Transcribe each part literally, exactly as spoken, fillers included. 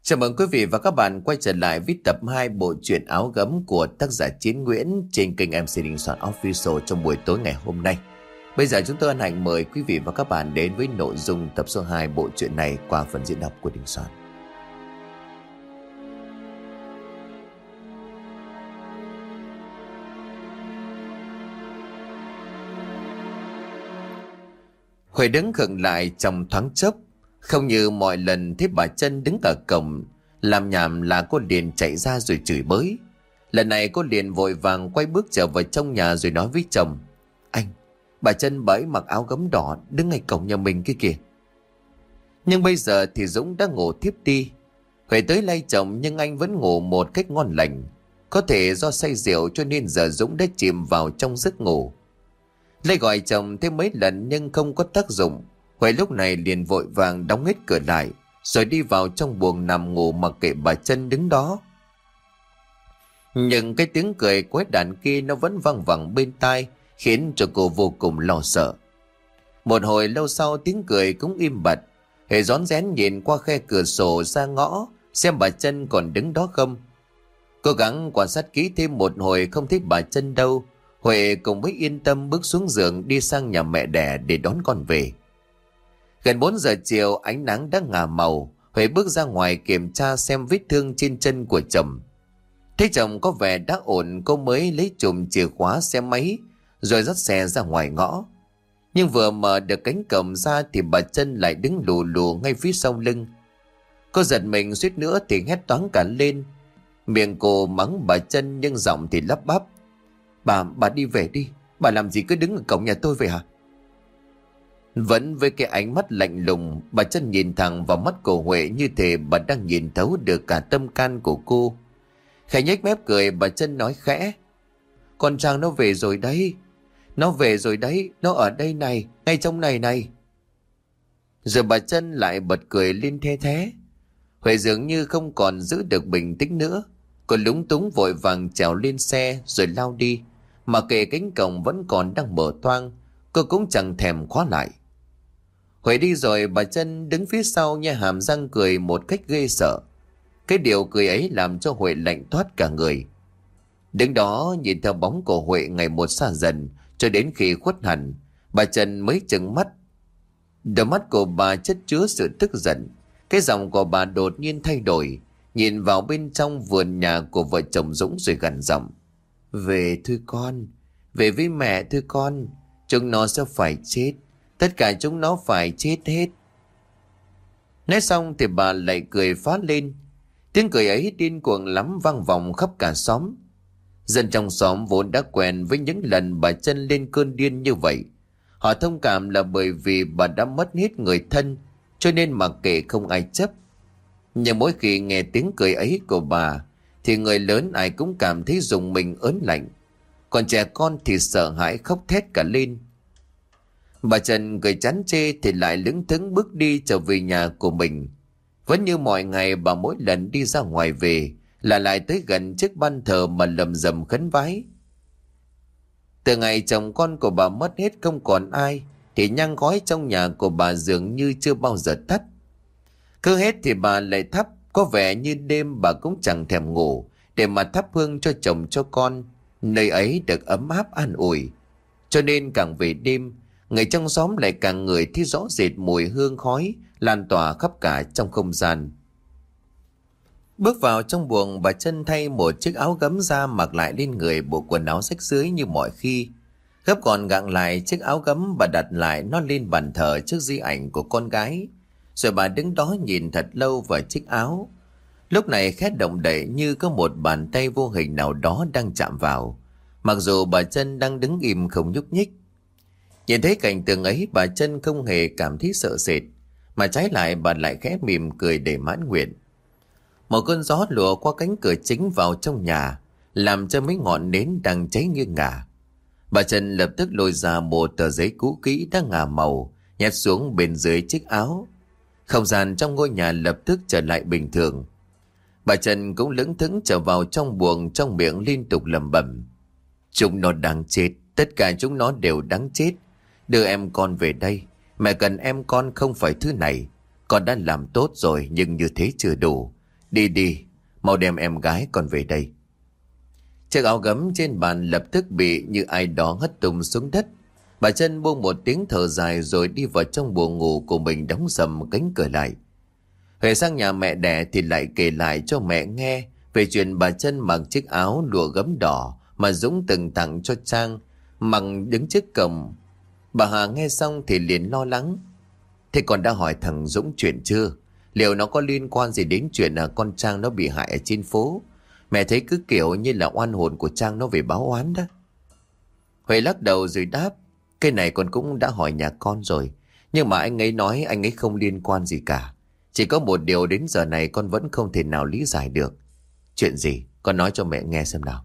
Chào mừng quý vị và các bạn quay trở lại với tập hai bộ truyện Áo Gấm của tác giả Chiến Nguyễn trên kênh em xê Đình Soạn Official trong buổi tối ngày hôm nay. Bây giờ chúng tôi hân hạnh mời quý vị và các bạn đến với nội dung tập số hai bộ truyện này qua phần diễn đọc của Đình Soạn. Huệ đứng khựng lại trong thoáng chốc. Không như mọi lần thấy bà Trân đứng ở cổng làm nhảm là cô liền chạy ra rồi chửi bới. Lần này cô liền vội vàng quay bước trở vào trong nhà rồi nói với chồng: Anh, bà Trân bà ấy mặc áo gấm đỏ đứng ngay cổng nhà mình kia kìa. Nhưng bây giờ thì Dũng đã ngủ thiếp đi. Huệ tới lay chồng nhưng anh vẫn ngủ một cách ngon lành. Có thể do say rượu cho nên giờ Dũng đã chìm vào trong giấc ngủ. Lay gọi chồng thêm mấy lần nhưng không có tác dụng. Huệ lúc này liền vội vàng đóng hết cửa lại rồi đi vào trong buồng nằm ngủ mặc kệ bà Trân đứng đó. Nhưng cái tiếng cười quái đản kia nó vẫn văng vẳng bên tai, khiến cho cô vô cùng lo sợ. Một hồi lâu sau tiếng cười cũng im bặt. Huệ rón rén nhìn qua khe cửa sổ ra ngõ xem bà Trân còn đứng đó không. Cố gắng quan sát kỹ thêm một hồi không thấy bà Trân đâu, Huệ cùng mới yên tâm bước xuống giường đi sang nhà mẹ đẻ để đón con về. Gần bốn giờ chiều ánh nắng đã ngả màu. Huệ bước ra ngoài kiểm tra xem vết thương trên chân của chồng. Thấy chồng có vẻ đã ổn, cô mới lấy chùm chìa khóa xe máy rồi dắt xe ra ngoài ngõ. Nhưng vừa mở được cánh cổng ra thì bà Trân lại đứng lù lù ngay phía sau lưng. Cô giật mình suýt nữa thì hét toáng cả lên. Miệng cô mắng bà Trân nhưng giọng thì lắp bắp: Bà, bà đi về đi. Bà làm gì cứ đứng ở cổng nhà tôi vậy hả? Vẫn với cái ánh mắt lạnh lùng, bà Trân nhìn thẳng vào mắt của Huệ như thể bà đang nhìn thấu được cả tâm can của cô. Khẽ nhếch mép cười, bà Trân nói khẽ: Con Trang nó về rồi đấy. Nó về rồi đấy, nó ở đây này, ngay trong này này. Rồi bà Trân lại bật cười lên the thé. Huệ dường như không còn giữ được bình tĩnh nữa. Cô lúng túng vội vàng trèo lên xe rồi lao đi. Mà kệ cánh cổng vẫn còn đang mở toang, cô cũng chẳng thèm khóa lại. Huệ đi rồi bà Trân đứng phía sau nhe hàm răng cười một cách ghê sợ. Cái điều cười ấy làm cho Huệ lạnh toát cả người. Đứng đó nhìn theo bóng của Huệ ngày một xa dần cho đến khi khuất hẳn, bà Trân mới chừng mắt. Đôi mắt của bà chất chứa sự tức giận. Cái giọng của bà đột nhiên thay đổi, nhìn vào bên trong vườn nhà của vợ chồng Dũng rồi gằn giọng: Về thôi con, về với mẹ thôi con. Chúng nó sẽ phải chết. Tất cả chúng nó phải chết hết. Nói xong thì bà lại cười phá lên. Tiếng cười ấy điên cuồng lắm, vang vọng khắp cả xóm. Dân trong xóm vốn đã quen với những lần bà Trân lên cơn điên như vậy. Họ thông cảm là bởi vì bà đã mất hết người thân, cho nên mặc kệ không ai chấp. Nhưng mỗi khi nghe tiếng cười ấy của bà thì người lớn ai cũng cảm thấy rùng mình ớn lạnh. Còn trẻ con thì sợ hãi khóc thét cả lên. Bà Trân cười chán chê thì lại lững thững bước đi trở về nhà của mình. Vẫn như mọi ngày, bà mỗi lần đi ra ngoài về là lại tới gần chiếc ban thờ mà lầm rầm khấn vái. Từ ngày chồng con của bà mất hết không còn ai thì nhang khói trong nhà của bà dường như chưa bao giờ tắt. Cứ hết thì bà lại thắp, có vẻ như đêm bà cũng chẳng thèm ngủ để mà thắp hương cho chồng cho con. Nơi ấy được ấm áp an ủi. Cho nên càng về đêm, người trong xóm lại càng ngửi thấy rõ rệt mùi hương khói lan tỏa khắp cả trong không gian. Bước vào trong buồng, bà Trân thay một chiếc áo gấm ra mặc lại lên người bộ quần áo rách rưới như mọi khi. Gấp gọn gàng lại chiếc áo gấm, bà đặt lại nó lên bàn thờ trước di ảnh của con gái. Rồi bà đứng đó nhìn thật lâu vào chiếc áo. Lúc này khẽ động đậy như có một bàn tay vô hình nào đó đang chạm vào. Mặc dù bà Trân đang đứng im không nhúc nhích. Nhìn thấy cảnh tượng ấy, bà Trân không hề cảm thấy sợ sệt, mà trái lại bà lại khẽ mỉm cười để mãn nguyện. Một cơn gió lùa qua cánh cửa chính vào trong nhà, làm cho mấy ngọn nến đang cháy nghiêng ngả. Bà Trân lập tức lôi ra một tờ giấy cũ kỹ đã ngả màu, nhét xuống bên dưới chiếc áo. Không gian trong ngôi nhà lập tức trở lại bình thường. Bà Trân cũng lững thững trở vào trong buồng, trong miệng liên tục lẩm bẩm: Chúng nó đáng chết, tất cả chúng nó đều đáng chết. Đưa em con về đây, mẹ cần em con không phải thứ này. Con đã làm tốt rồi nhưng như thế chưa đủ. Đi đi, mau đem em gái con về đây. Chiếc áo gấm trên bàn lập tức bị như ai đó hất tung xuống đất. Bà Trân buông một tiếng thở dài rồi đi vào trong buồng ngủ của mình, đóng sầm cánh cửa lại. Huệ sang nhà mẹ đẻ thì lại kể lại cho mẹ nghe về chuyện bà Trân mặc chiếc áo lụa gấm đỏ mà Dũng từng tặng cho Trang, mặc đứng trước cổng. Bà Hà nghe xong thì liền lo lắng. Thế con đã hỏi thằng Dũng chuyện chưa? Liệu nó có liên quan gì đến chuyện là con Trang nó bị hại ở trên phố? Mẹ thấy cứ kiểu như là oan hồn của Trang nó về báo oán đó. Huệ lắc đầu rồi đáp. Cái này con cũng đã hỏi nhà con rồi, nhưng mà anh ấy nói anh ấy không liên quan gì cả. Chỉ có một điều đến giờ này con vẫn không thể nào lý giải được. Chuyện gì? Con nói cho mẹ nghe xem nào.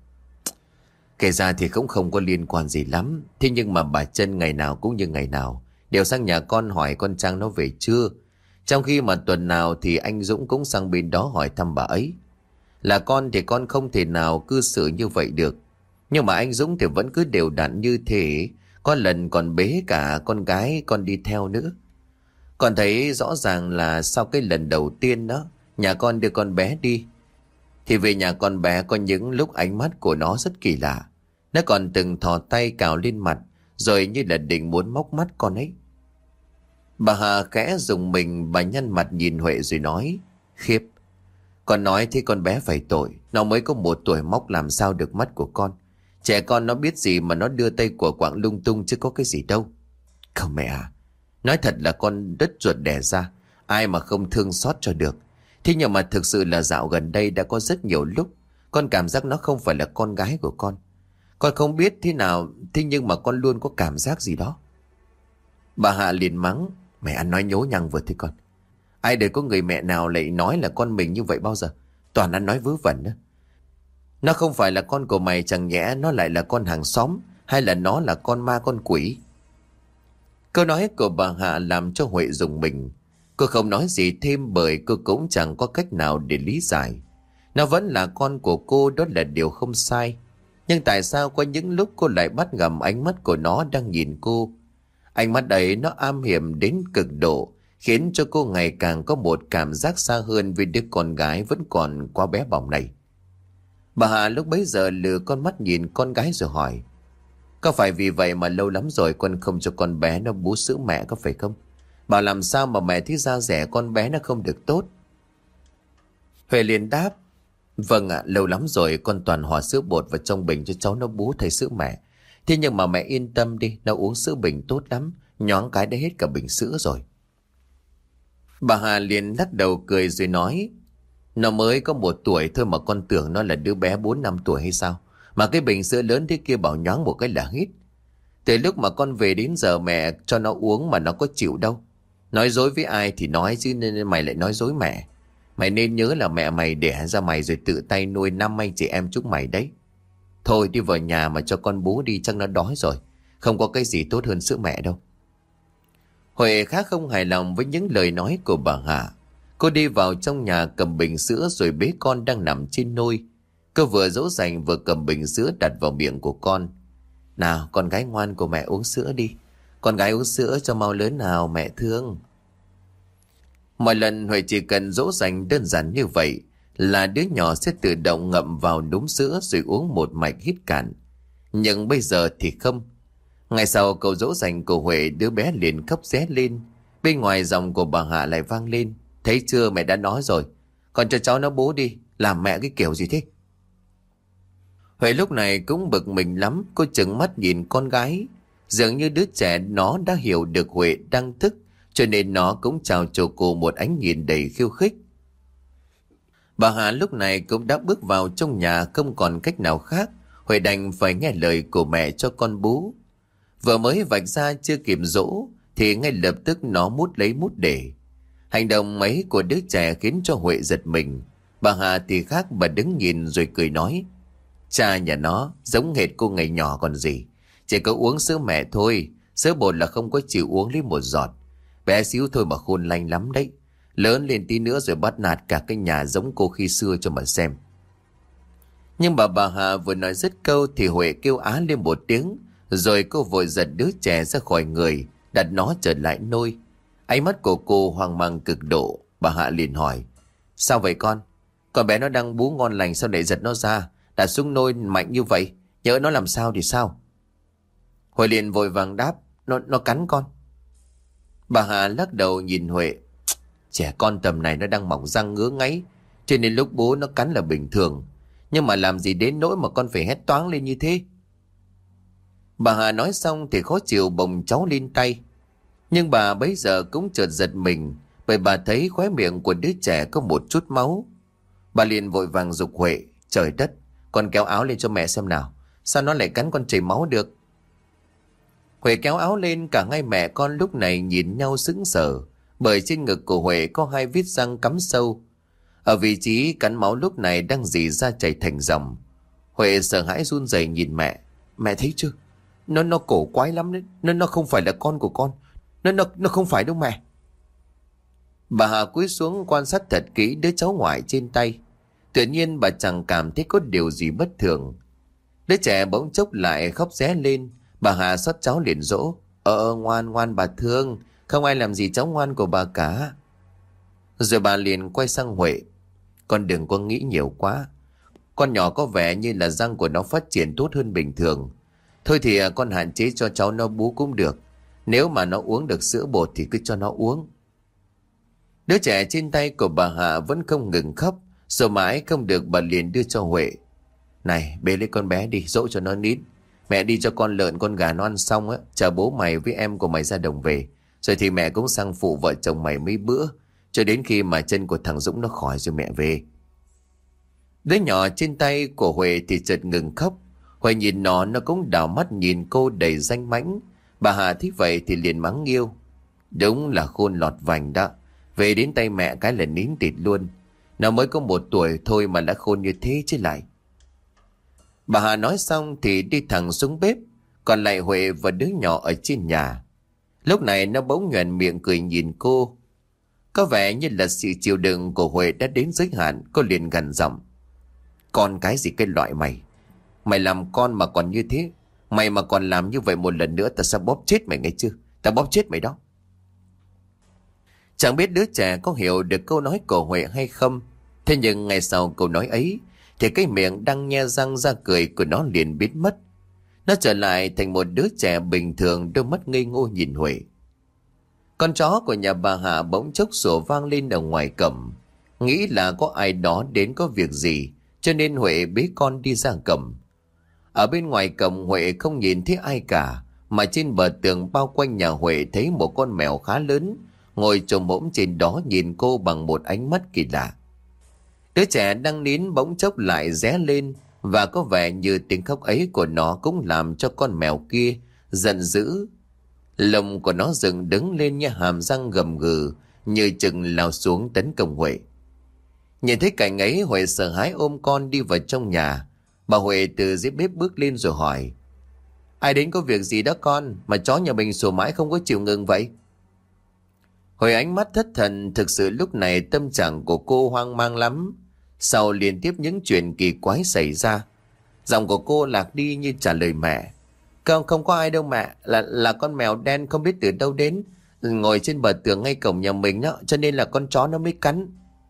Kể ra thì cũng không có liên quan gì lắm. Thế nhưng mà bà Trân ngày nào cũng như ngày nào đều sang nhà con hỏi con Trang nó về chưa. Trong khi mà tuần nào thì anh Dũng cũng sang bên đó hỏi thăm bà ấy. Là con thì con không thể nào cư xử như vậy được. Nhưng mà anh Dũng thì vẫn cứ đều đặn như thế. Có lần còn bế cả con gái con đi theo nữa. Con thấy rõ ràng là sau cái lần đầu tiên đó, nhà con đưa con bé đi, thì về nhà con bé có những lúc ánh mắt của nó rất kỳ lạ. Nó còn từng thò tay cào lên mặt, rồi như là định muốn móc mắt con ấy. Bà Hà khẽ dùng mình, bà nhăn mặt nhìn Huệ rồi nói. Khiếp, con nói thì con bé phải tội. Nó mới có một tuổi móc làm sao được mắt của con. Trẻ con nó biết gì mà nó đưa tay của quạng lung tung chứ có cái gì đâu. Không mẹ à, nói thật là con đất ruột đẻ ra, ai mà không thương xót cho được. Thế nhưng mà thực sự là dạo gần đây đã có rất nhiều lúc con cảm giác nó không phải là con gái của con. Con không biết thế nào, thế nhưng mà con luôn có cảm giác gì đó. Bà Hạ liền mắng. Mẹ ăn nói nhố nhăng vừa thế con. Ai đời có người mẹ nào lại nói là con mình như vậy bao giờ. Toàn ăn nói vớ vẩn đó. Nó không phải là con của mày, chẳng nhẽ nó lại là con hàng xóm, hay là nó là con ma con quỷ? Câu nói của bà Hạ làm cho Huệ rùng mình. Cô không nói gì thêm bởi cô cũng chẳng có cách nào để lý giải. Nó vẫn là con của cô, đó là điều không sai. Nhưng tại sao có những lúc cô lại bắt gặp ánh mắt của nó đang nhìn cô? Ánh mắt ấy nó am hiểm đến cực độ, khiến cho cô ngày càng có một cảm giác xa hơn với đứa con gái vẫn còn quá bé bỏng này. Bà Hà lúc bấy giờ lừa con mắt nhìn con gái rồi hỏi. Có phải vì vậy mà lâu lắm rồi con không cho con bé nó bú sữa mẹ có phải không? Bảo làm sao mà mẹ thấy da rẻ con bé nó không được tốt? Huệ liền đáp. Vâng ạ, à, lâu lắm rồi con toàn hòa sữa bột vào trong bình cho cháu nó bú thay sữa mẹ. Thế nhưng mà mẹ yên tâm đi, nó uống sữa bình tốt lắm, nhoáng cái đã hết cả bình sữa rồi. Bà Hà liền lắc đầu cười rồi nói. Nó mới có một tuổi thôi mà con tưởng nó là đứa bé bốn năm tuổi hay sao? Mà cái bình sữa lớn thế kia bảo nhoáng một cái là hết. Từ lúc mà con về đến giờ mẹ cho nó uống mà nó có chịu đâu. Nói dối với ai thì nói chứ nên mày lại nói dối mẹ. Mày nên nhớ là mẹ mày đẻ ra mày rồi tự tay nuôi năm anh chị em chúng mày đấy. Thôi đi vào nhà mà cho con bú đi, chắc nó đói rồi. Không có cái gì tốt hơn sữa mẹ đâu. Huệ khá không hài lòng với những lời nói của bà Hạ. Cô đi vào trong nhà cầm bình sữa rồi bế con đang nằm trên nôi. Cô vừa dỗ dành vừa cầm bình sữa đặt vào miệng của con. Nào con gái ngoan của mẹ uống sữa đi. Con gái uống sữa cho mau lớn nào mẹ thương. Mọi lần Huệ chỉ cần dỗ dành đơn giản như vậy là đứa nhỏ sẽ tự động ngậm vào núm sữa rồi uống một mạch hít cạn. Nhưng bây giờ thì không. Ngày sau câu dỗ dành của Huệ, đứa bé liền khóc ré lên. Bên ngoài giọng của bà Hạ lại vang lên. Thấy chưa, mẹ đã nói rồi. Còn cho cháu nó bú đi. Làm mẹ cái kiểu gì thế? Huệ lúc này cũng bực mình lắm. Cô trừng mắt nhìn con gái. Dường như đứa trẻ nó đã hiểu được Huệ đang thức, cho nên nó cũng chào cho cô một ánh nhìn đầy khiêu khích. Bà Hà lúc này cũng đã bước vào trong nhà, không còn cách nào khác. Huệ đành phải nghe lời của mẹ cho con bú. Vừa mới vạch ra chưa kịp dỗ thì ngay lập tức nó mút lấy mút để. Hành động mấy của đứa trẻ khiến cho Huệ giật mình. Bà Hà thì khác, bà đứng nhìn rồi cười nói. Cha nhà nó giống hệt cô ngày nhỏ còn gì. Chỉ có uống sữa mẹ thôi. Sữa bột là không có chịu uống lấy một giọt. Bé xíu thôi mà khôn lanh lắm đấy. Lớn lên tí nữa rồi bắt nạt cả cái nhà giống cô khi xưa cho mà xem. Nhưng bà bà Hà vừa nói dứt câu thì Huệ kêu á lên một tiếng. Rồi cô vội giật đứa trẻ ra khỏi người, đặt nó trở lại nôi. Ánh mắt của cô hoang mang cực độ. Bà Hạ liền hỏi. Sao vậy con? Con bé nó đang bú ngon lành sao lại giật nó ra, đặt xuống nôi mạnh như vậy, nhỡ nó làm sao thì sao? Huệ liền vội vàng đáp, Nó nó cắn con. Bà Hà lắc đầu nhìn Huệ. Trẻ con tầm này nó đang mỏng răng ngứa ngáy, cho nên lúc bố nó cắn là bình thường. Nhưng mà làm gì đến nỗi mà con phải hét toáng lên như thế? Bà Hà nói xong thì khó chịu bồng cháu lên tay. Nhưng bà bấy giờ cũng chợt giật mình, bởi bà thấy khóe miệng của đứa trẻ có một chút máu. Bà liền vội vàng giục Huệ. Trời đất, con kéo áo lên cho mẹ xem nào, sao nó lại cắn con chảy máu được? Huệ kéo áo lên, cả hai mẹ con lúc này nhìn nhau sững sờ, bởi trên ngực của Huệ có hai vết răng cắm sâu. Ở vị trí cắn máu lúc này đang rỉ ra chảy thành dòng. Huệ sợ hãi run rẩy nhìn mẹ. Mẹ thấy chưa? Nó nó cổ quái lắm đấy. Nó nó không phải là con của con. Nó nó nó không phải đâu mẹ. Bà Hà cúi xuống quan sát thật kỹ đứa cháu ngoại trên tay. Tự nhiên bà chẳng cảm thấy có điều gì bất thường. Đứa trẻ bỗng chốc lại khóc ré lên. Bà Hà xót cháu liền dỗ. Ờ ngoan ngoan bà thương, không ai làm gì cháu ngoan của bà cả. Rồi bà liền quay sang Huệ. Con đừng có nghĩ nhiều quá. Con nhỏ có vẻ như là răng của nó phát triển tốt hơn bình thường. Thôi thì con hạn chế cho cháu nó bú cũng được. Nếu mà nó uống được sữa bột thì cứ cho nó uống. Đứa trẻ trên tay của bà Hà vẫn không ngừng khóc. Rồi mãi không được, bà liền đưa cho Huệ. Này bế lấy con bé đi, dỗ cho nó nín. Mẹ đi cho con lợn con gà nó ăn xong á, chờ bố mày với em của mày ra đồng về. Rồi thì mẹ cũng sang phụ vợ chồng mày mấy bữa, cho đến khi mà chân của thằng Dũng nó khỏi rồi mẹ về. Đứa nhỏ trên tay của Huệ thì chợt ngừng khóc. Huệ nhìn nó, nó cũng đảo mắt nhìn cô đầy danh mãnh. Bà Hà thấy vậy thì liền mắng nghiêu. Đúng là khôn lọt vành đó. Về đến tay mẹ cái là nín tịt luôn. Nó mới có một tuổi thôi mà đã khôn như thế chứ lại. Bà Hà nói xong thì đi thẳng xuống bếp. Còn lại Huệ và đứa nhỏ ở trên nhà. Lúc này nó bỗng nhoẻn miệng cười nhìn cô. Có vẻ như là sự chịu đựng của Huệ đã đến giới hạn. Cô liền gằn giọng. Con cái gì cái loại mày? Mày làm con mà còn như thế. Mày mà còn làm như vậy một lần nữa, ta sẽ bóp chết mày nghe chưa? Ta bóp chết mày đó. Chẳng biết đứa trẻ có hiểu được câu nói của Huệ hay không. Thế nhưng ngày sau câu nói ấy thì cái miệng đang nhe răng ra cười của nó liền biến mất. Nó trở lại thành một đứa trẻ bình thường, đôi mắt ngây ngô nhìn Huệ. Con chó của nhà bà Hà bỗng chốc sủa vang lên ở ngoài cổng. Nghĩ là có ai đó đến có việc gì, cho nên Huệ bế con đi ra cổng. Ở bên ngoài cổng Huệ không nhìn thấy ai cả, mà trên bờ tường bao quanh nhà Huệ thấy một con mèo khá lớn ngồi chồm hổm trên đó nhìn cô bằng một ánh mắt kỳ lạ. Đứa trẻ đang nín bỗng chốc lại ré lên, và có vẻ như tiếng khóc ấy của nó cũng làm cho con mèo kia giận dữ. Lông của nó dựng đứng lên như hàm răng gầm gừ, như chừng lao xuống tấn công Huệ. Nhìn thấy cảnh ấy, Huệ sợ hãi ôm con đi vào trong nhà. Bà Huệ từ dưới bếp bước lên rồi hỏi. Ai đến có việc gì đó con, mà chó nhà mình sủa mãi không có chịu ngừng vậy? Huệ ánh mắt thất thần, thực sự lúc này tâm trạng của cô hoang mang lắm. Sau liên tiếp những chuyện kỳ quái xảy ra, giọng của cô lạc đi như trả lời mẹ. Không, không có ai đâu mẹ, là là con mèo đen không biết từ đâu đến, ngồi trên bờ tường ngay cổng nhà mình đó, cho nên là con chó nó mới cắn.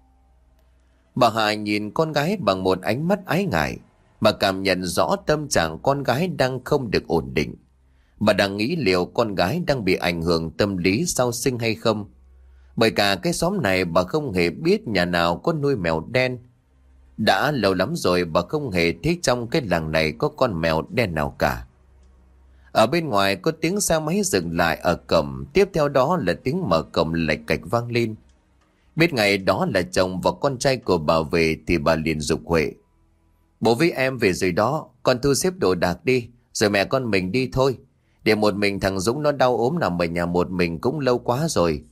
Bà Hà nhìn con gái bằng một ánh mắt ái ngại. Bà cảm nhận rõ tâm trạng con gái đang không được ổn định. Bà đang nghĩ liệu con gái đang bị ảnh hưởng tâm lý sau sinh hay không. Bởi cả cái xóm này bà không hề biết nhà nào có nuôi mèo đen. Đã lâu lắm rồi bà không hề thấy trong cái làng này có con mèo đen nào cả. Ở bên ngoài có tiếng xe máy dừng lại ở cổng, tiếp theo đó là tiếng mở cổng lạch cạch vang lên. Biết ngày đó là chồng và con trai của bà về thì bà liền giục Huệ. Bố với em về rồi đó, con thu xếp đồ đạc đi, rồi mẹ con mình đi thôi. Để một mình thằng Dũng nó đau ốm nằm ở nhà một mình cũng lâu quá rồi.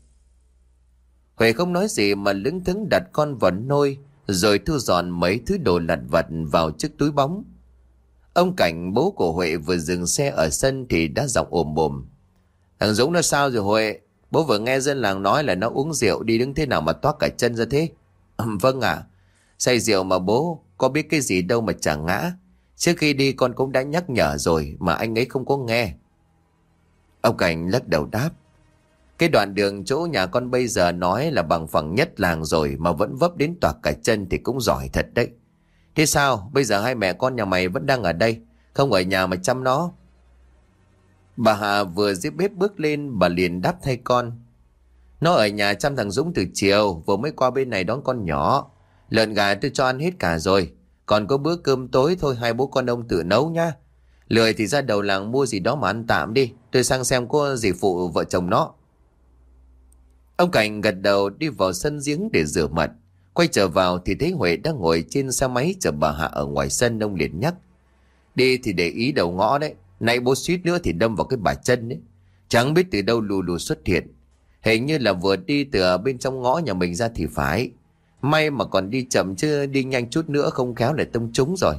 Huệ không nói gì mà lững thững đặt con vào nôi, rồi thu dọn mấy thứ đồ lặt vặt vào chiếc túi bóng. Ông Cảnh, bố của Huệ, vừa dừng xe ở sân thì đã giọng ồm ồm. Thằng Dũng nó sao rồi Huệ? Bố vừa nghe dân làng nói là nó uống rượu đi đứng thế nào mà toác cả chân ra thế. Vâng ạ. À, say rượu mà bố, có biết cái gì đâu mà chả ngã. Trước khi đi con cũng đã nhắc nhở rồi mà anh ấy không có nghe. Ông Cảnh lắc đầu đáp. Cái đoạn đường chỗ nhà con bây giờ nói là bằng phẳng nhất làng rồi mà vẫn vấp đến toạc cả chân thì cũng giỏi thật đấy. Thế sao, bây giờ hai mẹ con nhà mày vẫn đang ở đây, không ở nhà mà chăm nó? Bà Hà vừa dưới bếp bước lên, bà liền đáp thay con. Nó ở nhà chăm thằng Dũng từ chiều, vừa mới qua bên này đón con nhỏ. Lợn gà tôi cho ăn hết cả rồi, còn có bữa cơm tối thôi hai bố con ông tự nấu nhá. Lười thì ra đầu làng mua gì đó mà ăn tạm đi, tôi sang xem có gì phụ vợ chồng nó. Ông Cảnh gật đầu đi vào sân giếng để rửa mặt. Quay trở vào thì thấy Huệ đang ngồi trên xe máy chờ bà Hạ ở ngoài sân. Ông liền nhắc. Đi thì để ý đầu ngõ đấy, nãy bố suýt nữa thì đâm vào cái bà chân đấy. Chẳng biết từ đâu lù lù xuất hiện. Hình như là vừa đi từ bên trong ngõ nhà mình ra thì phải. May mà còn đi chậm chứ đi nhanh chút nữa không khéo lại tông trúng rồi.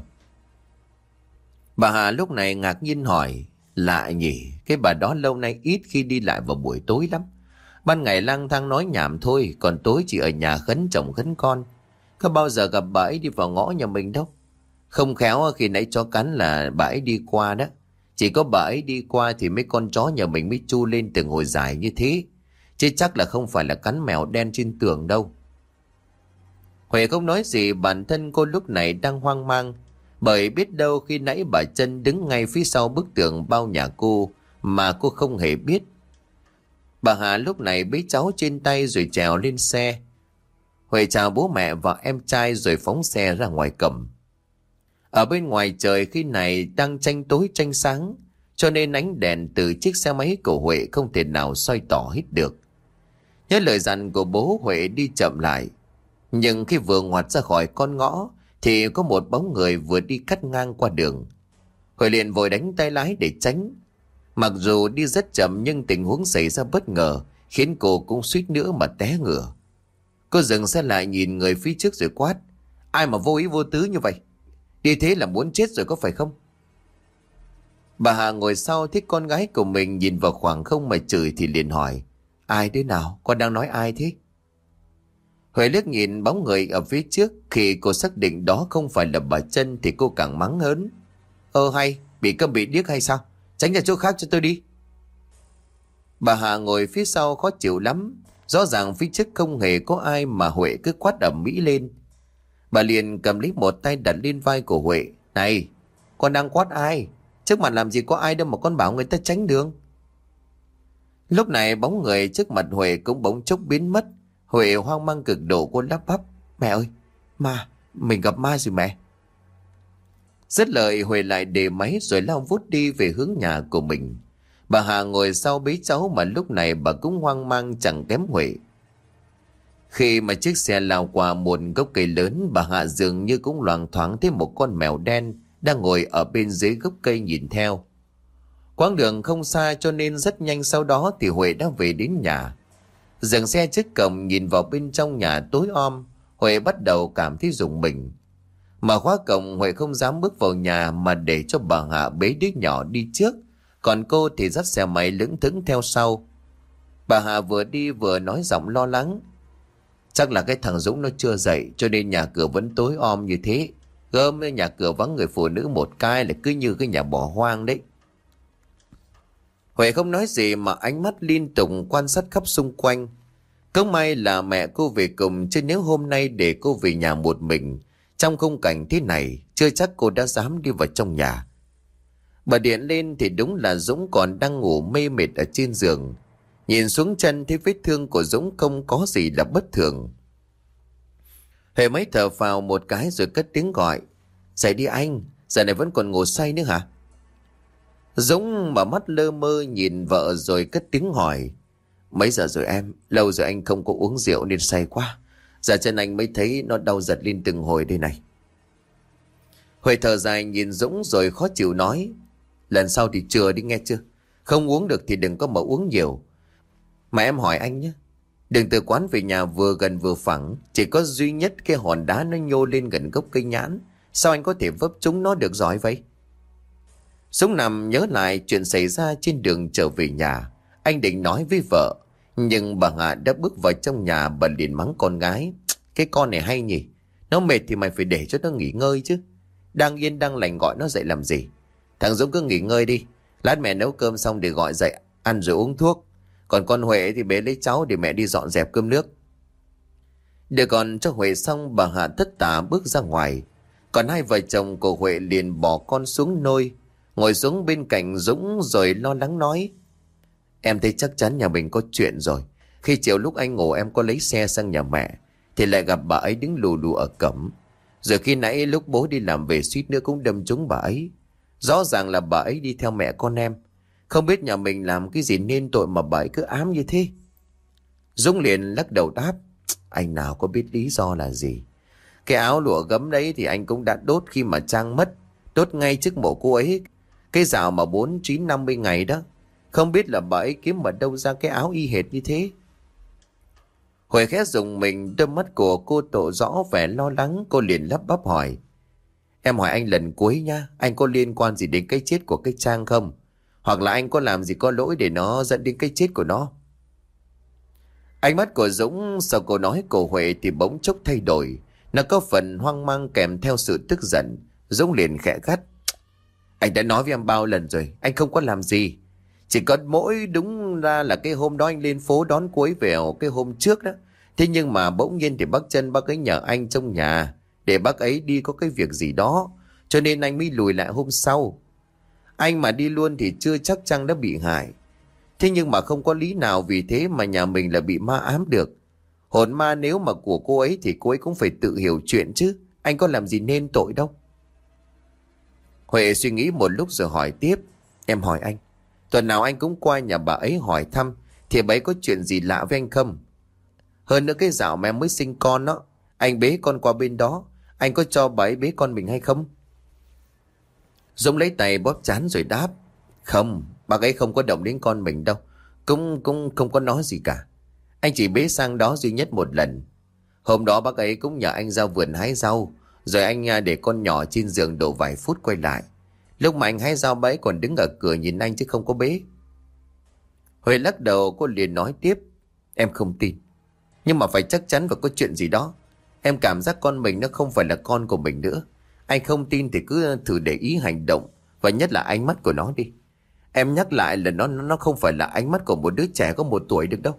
Bà Hà lúc này ngạc nhiên hỏi. Lạ nhỉ, cái bà đó lâu nay ít khi đi lại vào buổi tối lắm. Ban ngày lang thang nói nhảm thôi, còn tối chỉ ở nhà khấn chồng khấn con. Có bao giờ gặp bà ấy đi vào ngõ nhà mình đâu. Không khéo khi nãy chó cắn là bà ấy đi qua đó. Chỉ có bà ấy đi qua thì mấy con chó nhà mình mới chu lên từng hồi dài như thế. Chứ chắc là không phải là cắn mèo đen trên tường đâu. Huệ không nói gì, bản thân cô lúc này đang hoang mang. Bởi biết đâu khi nãy bà Trân đứng ngay phía sau bức tường bao nhà cô mà cô không hề biết. Bà Hà lúc này bế cháu trên tay rồi trèo lên xe. Huệ chào bố mẹ và em trai rồi phóng xe ra ngoài cổng. Ở bên ngoài trời khi này đang tranh tối tranh sáng, cho nên ánh đèn từ chiếc xe máy của Huệ không thể nào soi tỏ hết được. Nhớ lời dặn của bố, Huệ đi chậm lại. Nhưng khi vừa ngoặt ra khỏi con ngõ thì có một bóng người vừa đi cắt ngang qua đường. Huệ liền vội đánh tay lái để tránh. Mặc dù đi rất chậm nhưng tình huống xảy ra bất ngờ khiến cô cũng suýt nữa mà té ngửa. Cô dừng xe lại nhìn người phía trước rồi quát. Ai mà vô ý vô tứ như vậy? Đi thế là muốn chết rồi có phải không? Bà Hà ngồi sau thấy con gái của mình nhìn vào khoảng không mà chửi thì liền hỏi. Ai thế nào? Con đang nói ai thế? Huệ liếc nhìn bóng người ở phía trước. Khi cô xác định đó không phải là bà Trân thì cô càng mắng hớn. Ơ hay, bị câm bị điếc hay sao? Tránh ra chỗ khác cho tôi đi. Bà Hà ngồi phía sau khó chịu lắm. Rõ ràng phía trước không hề có ai mà Huệ cứ quát ầm mỹ lên. Bà liền cầm lấy một tay đặt lên vai của Huệ. Này, con đang quát ai? Trước mặt làm gì có ai đâu mà con bảo người ta tránh đường. Lúc này bóng người trước mặt Huệ cũng bỗng chốc biến mất. Huệ hoang mang cực độ, cô lắp bắp. Mẹ ơi, ma, mình gặp ma rồi mẹ. Dứt lời Huệ lại để máy rồi lao vút đi về hướng nhà của mình. Bà Hà ngồi sau bế cháu mà lúc này bà cũng hoang mang chẳng kém Huệ. Khi mà chiếc xe lao qua một gốc cây lớn, bà Hạ dường như cũng loạng thoáng thấy một con mèo đen đang ngồi ở bên dưới gốc cây nhìn theo. Quãng đường không xa cho nên rất nhanh sau đó thì Huệ đã về đến nhà. Dừng xe trước cổng nhìn vào bên trong nhà tối om, Huệ bắt đầu cảm thấy rùng mình. Mà khóa cổng, Huệ không dám bước vào nhà mà để cho bà Hạ bế đứa nhỏ đi trước, còn cô thì dắt xe máy lững thững theo sau. Bà Hạ vừa đi vừa nói giọng lo lắng. Chắc là cái thằng Dũng nó chưa dậy cho nên nhà cửa vẫn tối om như thế. Gớm nhà cửa vắng người phụ nữ một cái là cứ như cái nhà bỏ hoang đấy. Huệ không nói gì mà ánh mắt liên tục quan sát khắp xung quanh. Không may là mẹ cô về cùng, chứ nếu hôm nay để cô về nhà một mình trong khung cảnh thế này, chưa chắc cô đã dám đi vào trong nhà. Bà điện lên thì đúng là Dũng còn đang ngủ mê mệt ở trên giường. Nhìn xuống chân thấy vết thương của Dũng không có gì là bất thường. Huệ mới thở phào một cái rồi cất tiếng gọi. Dậy đi anh, giờ này vẫn còn ngủ say nữa hả? Dũng mở mắt lơ mơ nhìn vợ rồi cất tiếng hỏi. Mấy giờ rồi em? Lâu rồi anh không có uống rượu nên say quá. Giờ chân anh mới thấy nó đau giật lên từng hồi đây này. Huệ thở dài nhìn Dũng rồi khó chịu nói. Lần sau thì chừa đi nghe chưa? Không uống được thì đừng có mà uống nhiều. Mà em hỏi anh nhé, đường từ quán về nhà vừa gần vừa phẳng, chỉ có duy nhất cái hòn đá nó nhô lên gần gốc cây nhãn. Sao anh có thể vấp trúng nó được giỏi vậy? Dũng nằm nhớ lại chuyện xảy ra trên đường trở về nhà. Anh định nói với vợ, nhưng bà Hạ đã bước vào trong nhà. Bà liền mắng con gái. Cái con này hay nhỉ, nó mệt thì mày phải để cho nó nghỉ ngơi chứ. Đang yên đang lành gọi nó dậy làm gì? Thằng Dũng cứ nghỉ ngơi đi, lát mẹ nấu cơm xong để gọi dậy ăn rồi uống thuốc. Còn con Huệ thì bế lấy cháu để mẹ đi dọn dẹp cơm nước. Đưa con cho Huệ xong, bà Hạ tất tả bước ra ngoài. Còn hai vợ chồng của Huệ liền bỏ con xuống nôi, ngồi xuống bên cạnh Dũng rồi lo lắng nói: Em thấy chắc chắn nhà mình có chuyện rồi. Khi chiều lúc anh ngủ em có lấy xe sang nhà mẹ thì lại gặp bà ấy đứng lù lù ở cổng. Rồi khi nãy lúc bố đi làm về suýt nữa cũng đâm trúng bà ấy. Rõ ràng là bà ấy đi theo mẹ con em. Không biết nhà mình làm cái gì nên tội mà bà ấy cứ ám như thế. Dũng liền lắc đầu đáp: Anh nào có biết lý do là gì. Cái áo lụa gấm đấy thì anh cũng đã đốt khi mà Trang mất. Đốt ngay trước mộ cô ấy. Cái rào mà bốn chín năm mươi ngày đó. Không biết là bà ấy kiếm ở đâu ra cái áo y hệt như thế. Huệ khẽ dùng mình, đôi mắt của cô lộ rõ vẻ lo lắng. Cô liền lắp bắp hỏi: Em hỏi anh lần cuối nha, anh có liên quan gì đến cái chết của cái Trang không? Hoặc là anh có làm gì có lỗi để nó dẫn đến cái chết của nó? Ánh mắt của Dũng sau câu nói của Huệ thì bỗng chốc thay đổi. Nó có phần hoang mang kèm theo sự tức giận. Dũng liền khẽ gắt: Anh đã nói với em bao lần rồi, anh không có làm gì. Chỉ có mỗi đúng ra là cái hôm đó anh lên phố đón cô ấy về cái hôm trước đó. Thế nhưng mà bỗng nhiên thì bác Trân bác ấy nhờ anh trong nhà để bác ấy đi có cái việc gì đó, cho nên anh mới lùi lại hôm sau. Anh mà đi luôn thì chưa chắc chắn đã bị hại. Thế nhưng mà không có lý nào vì thế mà nhà mình là bị ma ám được. Hồn ma nếu mà của cô ấy thì cô ấy cũng phải tự hiểu chuyện chứ. Anh có làm gì nên tội đâu. Huệ suy nghĩ một lúc rồi hỏi tiếp: Em hỏi anh, tuần nào anh cũng qua nhà bà ấy hỏi thăm thì bà ấy có chuyện gì lạ với anh không? Hơn nữa cái dạo mà em mới sinh con đó, anh bế con qua bên đó, anh có cho bà ấy bế con mình hay không? Dũng lấy tay bóp trán rồi đáp: Không, bà ấy không có động đến con mình đâu. Cũng cũng không có nói gì cả. Anh chỉ bế sang đó duy nhất một lần. Hôm đó bác ấy cũng nhờ anh ra vườn hái rau, rồi anh để con nhỏ trên giường độ vài phút quay lại. Lúc mà anh hái rau bà ấy còn đứng ở cửa nhìn anh chứ không có bế. Huệ lắc đầu, cô liền nói tiếp: Em không tin. Nhưng mà phải chắc chắn và có chuyện gì đó. Em cảm giác con mình nó không phải là con của mình nữa. Anh không tin thì cứ thử để ý hành động, và nhất là ánh mắt của nó đi. Em nhắc lại là nó nó không phải là ánh mắt của một đứa trẻ có một tuổi được đâu.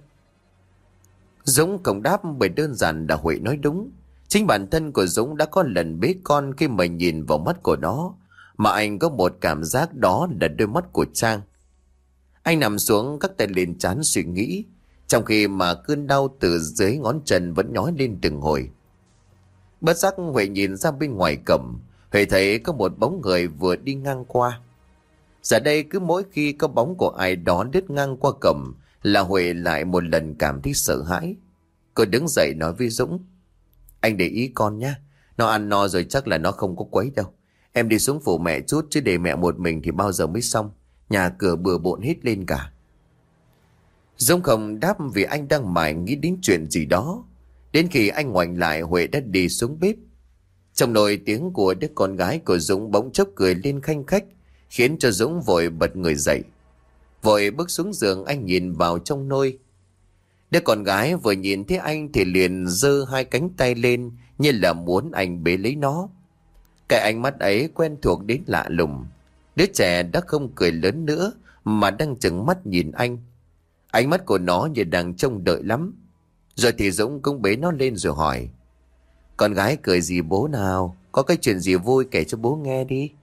Dũng cộng đáp bởi đơn giản là Huệ nói đúng. Chính bản thân của Dũng đã có lần bế con, khi mà nhìn vào mắt của nó mà anh có một cảm giác đó là đôi mắt của Trang. Anh nằm xuống các tay lên trán suy nghĩ, trong khi mà cơn đau từ dưới ngón chân vẫn nhói lên từng hồi. Bất giác Huệ nhìn ra bên ngoài cổng. Huệ thấy có một bóng người vừa đi ngang qua. Giờ đây cứ mỗi khi có bóng của ai đó lướt ngang qua cổng là Huệ lại một lần cảm thấy sợ hãi. Cô đứng dậy nói với Dũng: Anh để ý con nhé, nó ăn no rồi chắc là nó không có quấy đâu. Em đi xuống phụ mẹ chút, chứ để mẹ một mình thì bao giờ mới xong. Nhà cửa bừa bộn hết lên cả. Dũng không đáp vì anh đang mải nghĩ đến chuyện gì đó. Đến khi anh ngoảnh lại, Huệ đã đi xuống bếp. Trong nồi tiếng của đứa con gái của Dũng bỗng chốc cười lên khanh khách, khiến cho Dũng vội bật người dậy. Vội bước xuống giường, anh nhìn vào trong nôi. Đứa con gái vừa nhìn thấy anh thì liền giơ hai cánh tay lên như là muốn anh bế lấy nó. Cái ánh mắt ấy quen thuộc đến lạ lùng. Đứa trẻ đã không cười lớn nữa mà đang trừng mắt nhìn anh. Ánh mắt của nó như đang trông đợi lắm. Rồi thì Dũng cũng bế nó lên rồi hỏi: Con gái cười gì bố nào? Có cái chuyện gì vui kể cho bố nghe đi.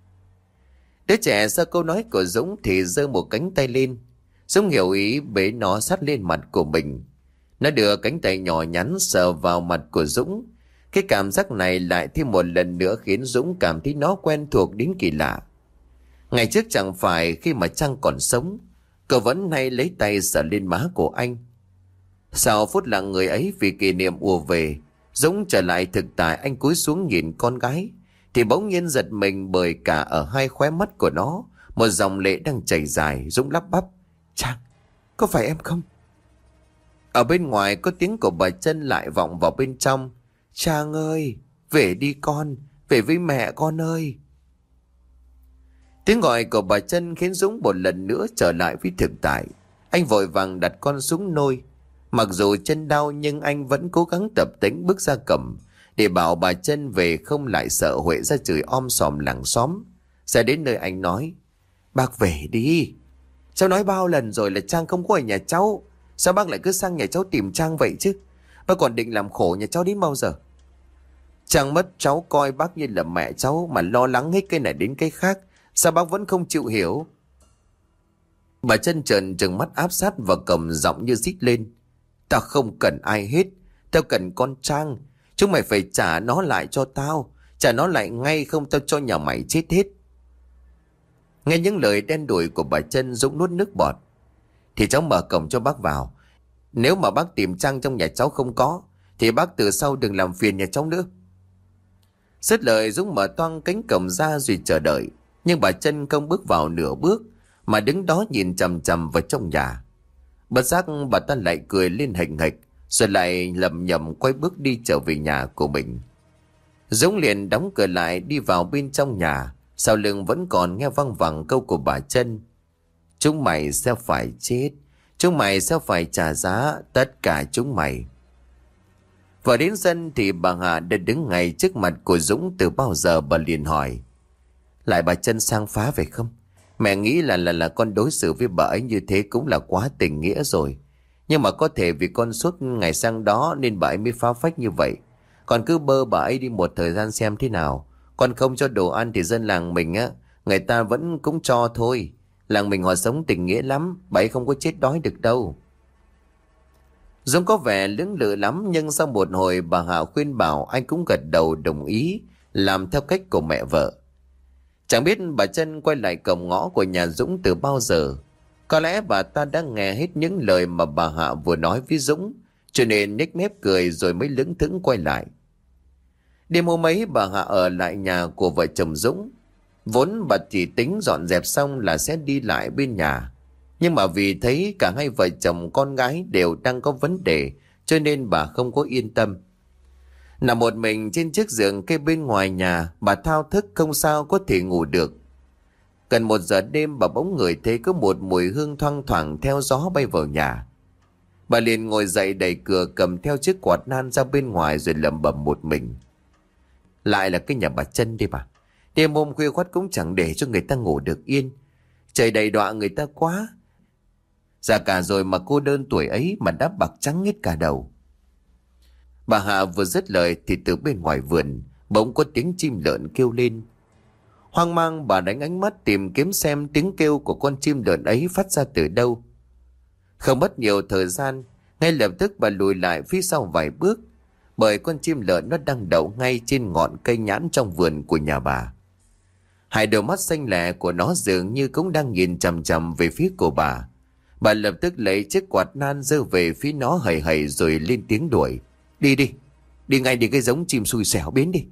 Đứa trẻ sau câu nói của Dũng thì giơ một cánh tay lên. Dũng hiểu ý bế nó sát lên mặt của mình. Nó đưa cánh tay nhỏ nhắn sờ vào mặt của Dũng. Cái cảm giác này lại thêm một lần nữa khiến Dũng cảm thấy nó quen thuộc đến kỳ lạ. Ngày trước chẳng phải khi mà Trang còn sống, cậu vẫn hay lấy tay sờ lên má của anh. Sau phút lặng người ấy vì kỷ niệm ùa về, Dũng trở lại thực tại. Anh cúi xuống nhìn con gái thì bỗng nhiên giật mình bởi cả ở hai khóe mắt của nó một dòng lệ đang chảy dài. Dũng lắp bắp: Trang, có phải em không? Ở bên ngoài có tiếng của bà Trân lại vọng vào bên trong: Trang ơi, về đi con, về với mẹ con ơi. Tiếng gọi của bà Trân khiến Dũng một lần nữa trở lại với thực tại. Anh vội vàng đặt con xuống nôi. Mặc dù chân đau nhưng anh vẫn cố gắng tập tễnh bước ra cổng để bảo bà Trân về không lại sợ Huệ ra chửi om sòm làng xóm. Ra đến nơi anh nói: Bác về đi. Cháu nói bao lần rồi là Trang không có ở nhà cháu. Sao bác lại cứ sang nhà cháu tìm Trang vậy chứ? Bác còn định làm khổ nhà cháu đến bao giờ? Trang mất cháu coi bác như là mẹ cháu mà lo lắng hết cái này đến cái khác. Sao bác vẫn không chịu hiểu? Bà Trân trợn trừng mắt áp sát và cầm giọng như rít lên. Tao không cần ai hết. Tao cần con Trang. Chúng mày phải trả nó lại cho tao. Trả nó lại ngay không tao cho nhà mày chết hết. Nghe những lời đen đủi của bà Trân, Dũng nuốt nước bọt. Thì cháu mở cổng cho bác vào. Nếu mà bác tìm Trang trong nhà cháu không có, thì bác từ sau đừng làm phiền nhà cháu nữa. Dứt lời, Dũng mở toang cánh cổng ra rồi chờ đợi. Nhưng bà Trân không bước vào nửa bước, mà đứng đó nhìn chằm chằm vào trong nhà. Bất giác bà ta lại cười lên hềnh hệch, rồi lại lầm nhầm quay bước đi trở về nhà của mình. Dũng liền đóng cửa lại đi vào bên trong nhà. Sau lưng vẫn còn nghe văng vẳng câu của bà Trân. Chúng mày sẽ phải chết. Chúng mày sẽ phải trả giá. Tất cả chúng mày. Vừa đến sân thì bà Hà đã đứng ngay trước mặt của Dũng từ bao giờ. Bà liền hỏi. Lại bà Trân sang phá phải không? Mẹ nghĩ là là là con đối xử với bà ấy như thế cũng là quá tình nghĩa rồi. Nhưng mà có thể vì con suốt ngày sang đó nên bà ấy mới phá phách như vậy. Còn cứ bơ bà ấy đi một thời gian xem thế nào. Còn không cho đồ ăn thì dân làng mình á, người ta vẫn cũng cho thôi. Làng mình họ sống tình nghĩa lắm, bà ấy không có chết đói được đâu. Dũng có vẻ lưỡng lự lắm, nhưng sau một hồi bà Hạ khuyên bảo, anh cũng gật đầu đồng ý, làm theo cách của mẹ vợ. Chẳng biết bà Trân quay lại cổng ngõ của nhà Dũng từ bao giờ. Có lẽ bà ta đã nghe hết những lời mà bà Hạ vừa nói với Dũng, cho nên nhếch mép cười rồi mới lững thững quay lại. Đêm hôm ấy bà Hạ ở lại nhà của vợ chồng Dũng. Vốn bà chỉ tính dọn dẹp xong là sẽ đi lại bên nhà. Nhưng mà vì thấy cả hai vợ chồng con gái đều đang có vấn đề, cho nên bà không có yên tâm. Nằm một mình trên chiếc giường kê bên ngoài nhà, bà thao thức không sao có thể ngủ được. Gần một giờ đêm bà bỗng ngửi thấy có một mùi hương thoang thoảng theo gió bay vào nhà. Bà liền ngồi dậy đẩy cửa, cầm theo chiếc quạt nan ra bên ngoài rồi lẩm bẩm một mình. Lại là cái nhà bà Trân đi bà. Đêm hôm khuya khoắt cũng chẳng để cho người ta ngủ được yên. Trời đầy đọa người ta quá. Già cả rồi mà cô đơn tuổi ấy mà đã bạc trắng hết cả đầu. Bà Hạ vừa dứt lời thì từ bên ngoài vườn bỗng có tiếng chim lợn kêu lên. Hoang mang bà đánh ánh mắt tìm kiếm xem tiếng kêu của con chim lợn ấy phát ra từ đâu. Không mất nhiều thời gian, ngay lập tức bà lùi lại phía sau vài bước, bởi con chim lợn nó đang đậu ngay trên ngọn cây nhãn trong vườn của nhà bà. Hai đôi mắt xanh lẻ của nó dường như cũng đang nhìn chằm chằm về phía của bà. Bà lập tức lấy chiếc quạt nan giơ về phía nó hầy hầy rồi lên tiếng đuổi. Đi đi, đi ngay đi cái giống chim xui xẻo biến đi.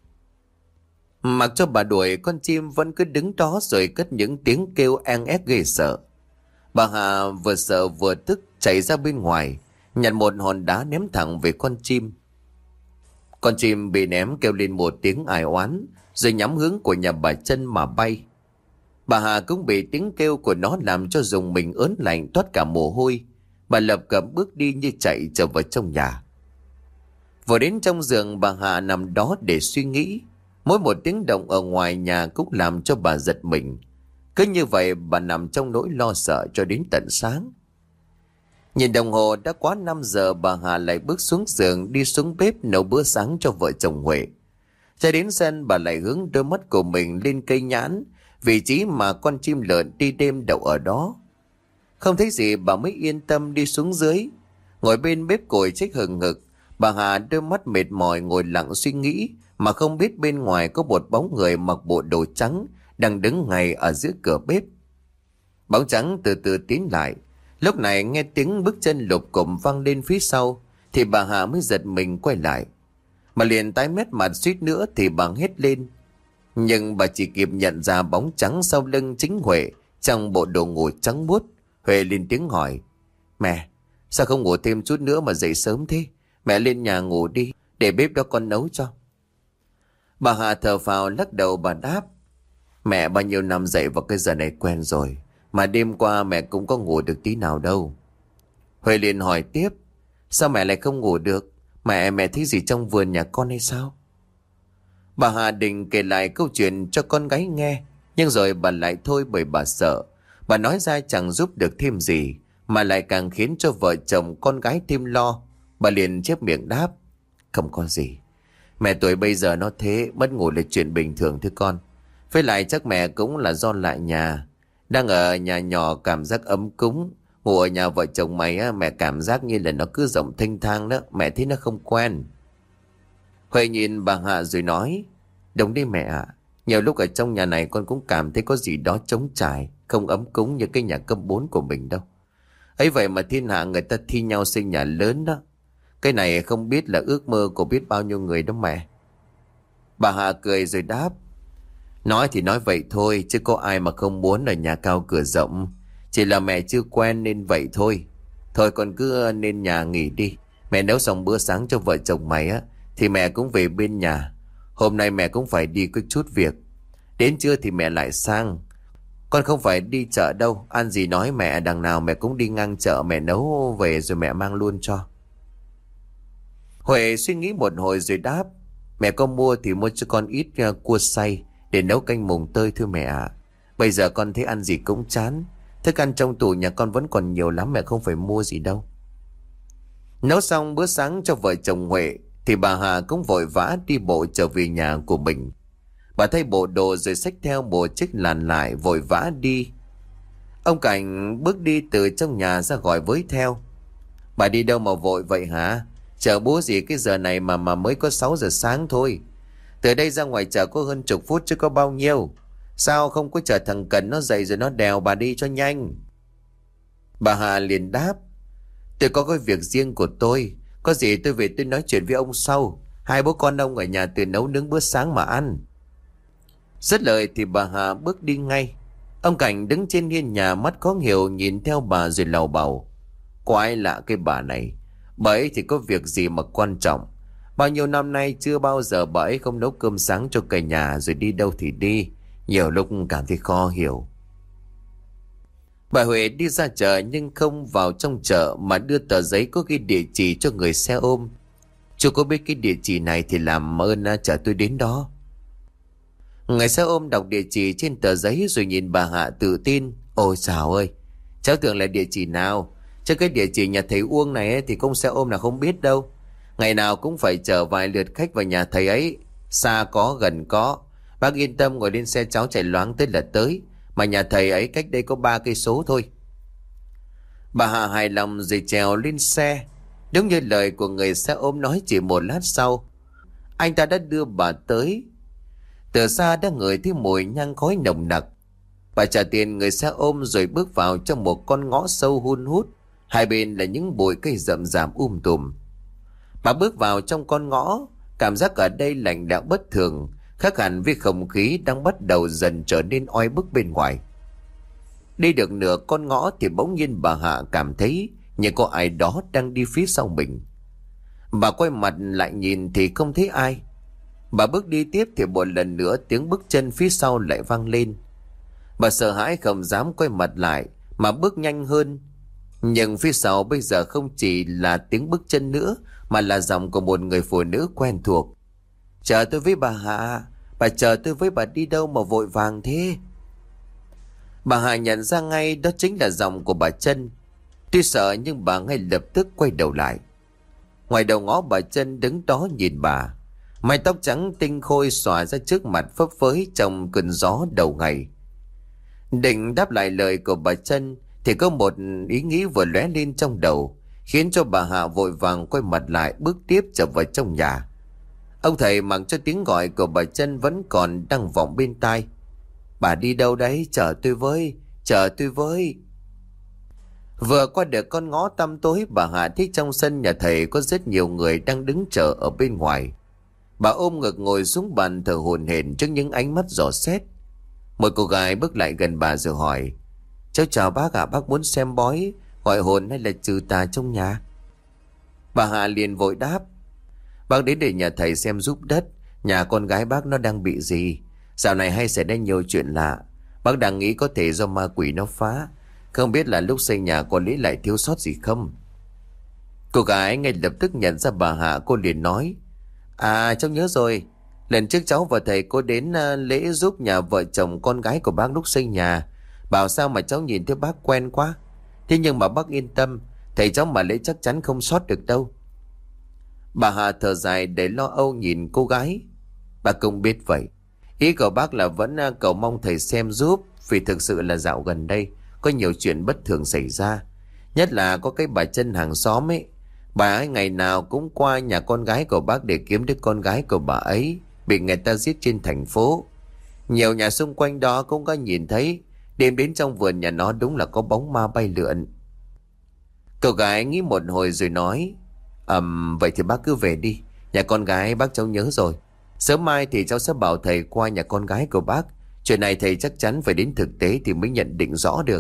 Mặc cho bà đuổi, con chim vẫn cứ đứng đó rồi cất những tiếng kêu en ép ghê sợ. Bà Hà vừa sợ vừa tức chạy ra bên ngoài, nhặt một hòn đá ném thẳng về con chim. Con chim bị ném kêu lên một tiếng ai oán, rồi nhắm hướng của nhà bà Trân mà bay. Bà Hà cũng bị tiếng kêu của nó làm cho dùng mình ớn lạnh toát cả mồ hôi. Bà lập cập bước đi như chạy trở vào trong nhà. Vừa đến trong giường, bà Hà nằm đó để suy nghĩ. Mỗi một tiếng động ở ngoài nhà cũng làm cho bà giật mình. Cứ như vậy bà nằm trong nỗi lo sợ cho đến tận sáng. Nhìn đồng hồ đã quá năm giờ, bà Hà lại bước xuống giường đi xuống bếp nấu bữa sáng cho vợ chồng Huệ. Ra đến sân, bà lại hướng đôi mắt của mình lên cây nhãn, vị trí mà con chim lợn đi đêm đậu ở đó. Không thấy gì bà mới yên tâm đi xuống dưới. Ngồi bên bếp củi trích hừng hực, bà Hà đôi mắt mệt mỏi ngồi lặng suy nghĩ, mà không biết bên ngoài có một bóng người mặc bộ đồ trắng đang đứng ngay ở giữa cửa bếp. Bóng trắng từ từ tiến lại. Lúc này nghe tiếng bước chân lục cụm vang lên phía sau thì bà Hà mới giật mình quay lại. Mà liền tái mét mặt suýt nữa thì bà hét lên. Nhưng bà chỉ kịp nhận ra bóng trắng sau lưng chính Huệ trong bộ đồ ngủ trắng muốt. Huệ lên tiếng hỏi. Mẹ, sao không ngủ thêm chút nữa mà dậy sớm thế? Mẹ lên nhà ngủ đi, để bếp đó con nấu cho. Bà Hà thở phào lắc đầu, bà đáp. Mẹ bao nhiêu năm dậy vào cái giờ này quen rồi, mà đêm qua mẹ cũng có ngủ được tí nào đâu. Huệ liền hỏi tiếp. Sao mẹ lại không ngủ được? Mẹ mẹ thấy gì trong vườn nhà con hay sao? Bà Hà định kể lại câu chuyện cho con gái nghe, nhưng rồi bà lại thôi bởi bà sợ. Bà nói ra chẳng giúp được thêm gì, mà lại càng khiến cho vợ chồng con gái thêm lo. Bà liền chép miệng đáp: Không có gì. Mẹ tuổi bây giờ nó thế, mất ngủ là chuyện bình thường thưa con. Với lại chắc mẹ cũng là do lại nhà. Đang ở nhà nhỏ cảm giác ấm cúng. Ngủ ở nhà vợ chồng mày á, mẹ cảm giác như là nó cứ rộng thênh thang đó. Mẹ thấy nó không quen. Huệ nhìn bà Hạ rồi nói: Đúng đi mẹ ạ. Nhiều lúc ở trong nhà này con cũng cảm thấy có gì đó trống trải, không ấm cúng như cái nhà cấp bốn của mình đâu. Ấy vậy mà thiên hạ người ta thi nhau xây nhà lớn đó. Cái này không biết là ước mơ của biết bao nhiêu người đó mẹ. Bà Hạ cười rồi đáp: Nói thì nói vậy thôi, chứ có ai mà không muốn ở nhà cao cửa rộng. Chỉ là mẹ chưa quen nên vậy thôi. Thôi con cứ nên nhà nghỉ đi. Mẹ nấu xong bữa sáng cho vợ chồng mày á, thì mẹ cũng về bên nhà. Hôm nay mẹ cũng phải đi có chút việc. Đến trưa thì mẹ lại sang. Con không phải đi chợ đâu. Ăn gì nói mẹ, đằng nào mẹ cũng đi ngang chợ, mẹ nấu về rồi mẹ mang luôn cho. Huệ suy nghĩ một hồi rồi đáp: Mẹ có mua thì mua cho con ít uh, cua xay để nấu canh mùng tơi thưa mẹ ạ. Bây giờ con thấy ăn gì cũng chán. Thức ăn trong tủ nhà con vẫn còn nhiều lắm, mẹ không phải mua gì đâu. Nấu xong bữa sáng cho vợ chồng Huệ thì bà Hà cũng vội vã đi bộ trở về nhà của mình. Bà thay bộ đồ rồi xách theo bộ chiếc làn lại vội vã đi. Ông Cảnh bước đi từ trong nhà ra gọi với theo: Bà đi đâu mà vội vậy hả? Chờ bố gì cái giờ này mà mà mới có sáu giờ sáng thôi. Từ đây ra ngoài chợ có hơn chục phút chứ có bao nhiêu. Sao không có chờ thằng Cần nó dậy rồi nó đèo bà đi cho nhanh? Bà Hà liền đáp: Tôi có cái việc riêng của tôi. Có gì tôi về tôi nói chuyện với ông sau. Hai bố con ông ở nhà từ nấu nướng bữa sáng mà ăn. Dứt lời thì bà Hà bước đi ngay. Ông Cảnh đứng trên hiên nhà mắt khó hiểu nhìn theo bà rồi lầu bầu: Có ai lạ cái bà này? Bà ấy thì có việc gì mà quan trọng? Bao nhiêu năm nay chưa bao giờ bà ấy không nấu cơm sáng cho cả nhà, rồi đi đâu thì đi. Nhiều lúc cảm thấy khó hiểu. Bà Huệ đi ra chợ nhưng không vào trong chợ mà đưa tờ giấy có ghi địa chỉ cho người xe ôm. Chú có biết cái địa chỉ này thì làm ơn chở tôi đến đó. Người xe ôm đọc địa chỉ trên tờ giấy rồi nhìn bà Hạ tự tin: Ôi chào ơi, cháu tưởng là địa chỉ nào? Chứ cái địa chỉ nhà thầy Uông này thì không xe ôm nào không biết đâu. Ngày nào cũng phải chở vài lượt khách vào nhà thầy ấy. Xa có gần có. Bác yên tâm ngồi lên xe cháu chạy loáng tới là tới. Mà nhà thầy ấy cách đây có ba cây số thôi. Bà Hạ hài lòng rồi trèo lên xe. Đúng như lời của người xe ôm nói, chỉ một lát sau anh ta đã đưa bà tới. Từ xa đã ngửi thấy mùi nhang khói nồng nặc. Bà trả tiền người xe ôm rồi bước vào trong một con ngõ sâu hun hút. Hai bên là những bụi cây rậm rạp um tùm. Bà bước vào trong con ngõ, cảm giác ở đây lạnh lẽo bất thường, khác hẳn với không khí đang bắt đầu dần trở nên oi bức bên ngoài. Đi được nửa con ngõ thì bỗng nhiên bà Hạ cảm thấy như có ai đó đang đi phía sau mình. Bà quay mặt lại nhìn thì không thấy ai. Bà bước đi tiếp thì một lần nữa tiếng bước chân phía sau lại vang lên. Bà sợ hãi không dám quay mặt lại mà bước nhanh hơn. Nhưng phía sau bây giờ không chỉ là tiếng bước chân nữa mà là giọng của một người phụ nữ quen thuộc: Chờ tôi với bà Hạ. Bà chờ tôi với bà đi đâu mà vội vàng thế? Bà Hạ nhận ra ngay đó chính là giọng của bà Trân. Tuy sợ nhưng bà ngay lập tức quay đầu lại. Ngoài đầu ngõ bà Trân đứng đó nhìn bà. Mái tóc trắng tinh khôi xõa ra trước mặt phấp phới trong cơn gió đầu ngày. Định đáp lại lời của bà Trân thì có một ý nghĩ vừa lóe lên trong đầu, khiến cho bà Hạ vội vàng quay mặt lại bước tiếp trở vào trong nhà. Ông thầy mặc cho tiếng gọi của bà Trân vẫn còn đang vọng bên tai: Bà đi đâu đấy? Chờ tôi với, chờ tôi với. Vừa qua được con ngõ tăm tối, bà Hạ thấy trong sân nhà thầy có rất nhiều người đang đứng chờ ở bên ngoài. Bà ôm ngực ngồi xuống bàn thở hổn hển trước những ánh mắt dò xét. Một cô gái bước lại gần bà rồi hỏi: Cháu chào bác ạ, bác muốn xem bói, gọi hồn hay là trừ tà trong nhà? Bà Hạ liền vội đáp: Bác đến để nhà thầy xem giúp đất. Nhà con gái bác nó đang bị gì? Dạo này hay xảy ra nhiều chuyện lạ. Bác đang nghĩ có thể do ma quỷ nó phá. Không biết là lúc xây nhà có lý lại thiếu sót gì không? Cô gái ngay lập tức nhận ra bà Hạ. Cô liền nói: À, cháu nhớ rồi. Lần trước cháu và thầy cô đến lễ giúp nhà vợ chồng con gái của bác lúc xây nhà. Bảo sao mà cháu nhìn thấy bác quen quá. Thế nhưng mà bác yên tâm, thầy cháu mà lấy chắc chắn không sót được đâu. Bà Hà thở dài để lo âu nhìn cô gái. Bà cũng biết vậy. Ý của bác là vẫn cầu mong thầy xem giúp. Vì thực sự là dạo gần đây có nhiều chuyện bất thường xảy ra. Nhất là có cái bà Trân hàng xóm ấy. Bà ấy ngày nào cũng qua nhà con gái của bác để kiếm đứa con gái của bà ấy bị người ta giết trên thành phố. Nhiều nhà xung quanh đó cũng có nhìn thấy. Đêm đến trong vườn nhà nó đúng là có bóng ma bay lượn. Cậu gái nghĩ một hồi rồi nói: Ừm, vậy thì bác cứ về đi. Nhà con gái bác cháu nhớ rồi. Sớm mai thì cháu sẽ bảo thầy qua nhà con gái của bác. Chuyện này thầy chắc chắn phải đến thực tế thì mới nhận định rõ được.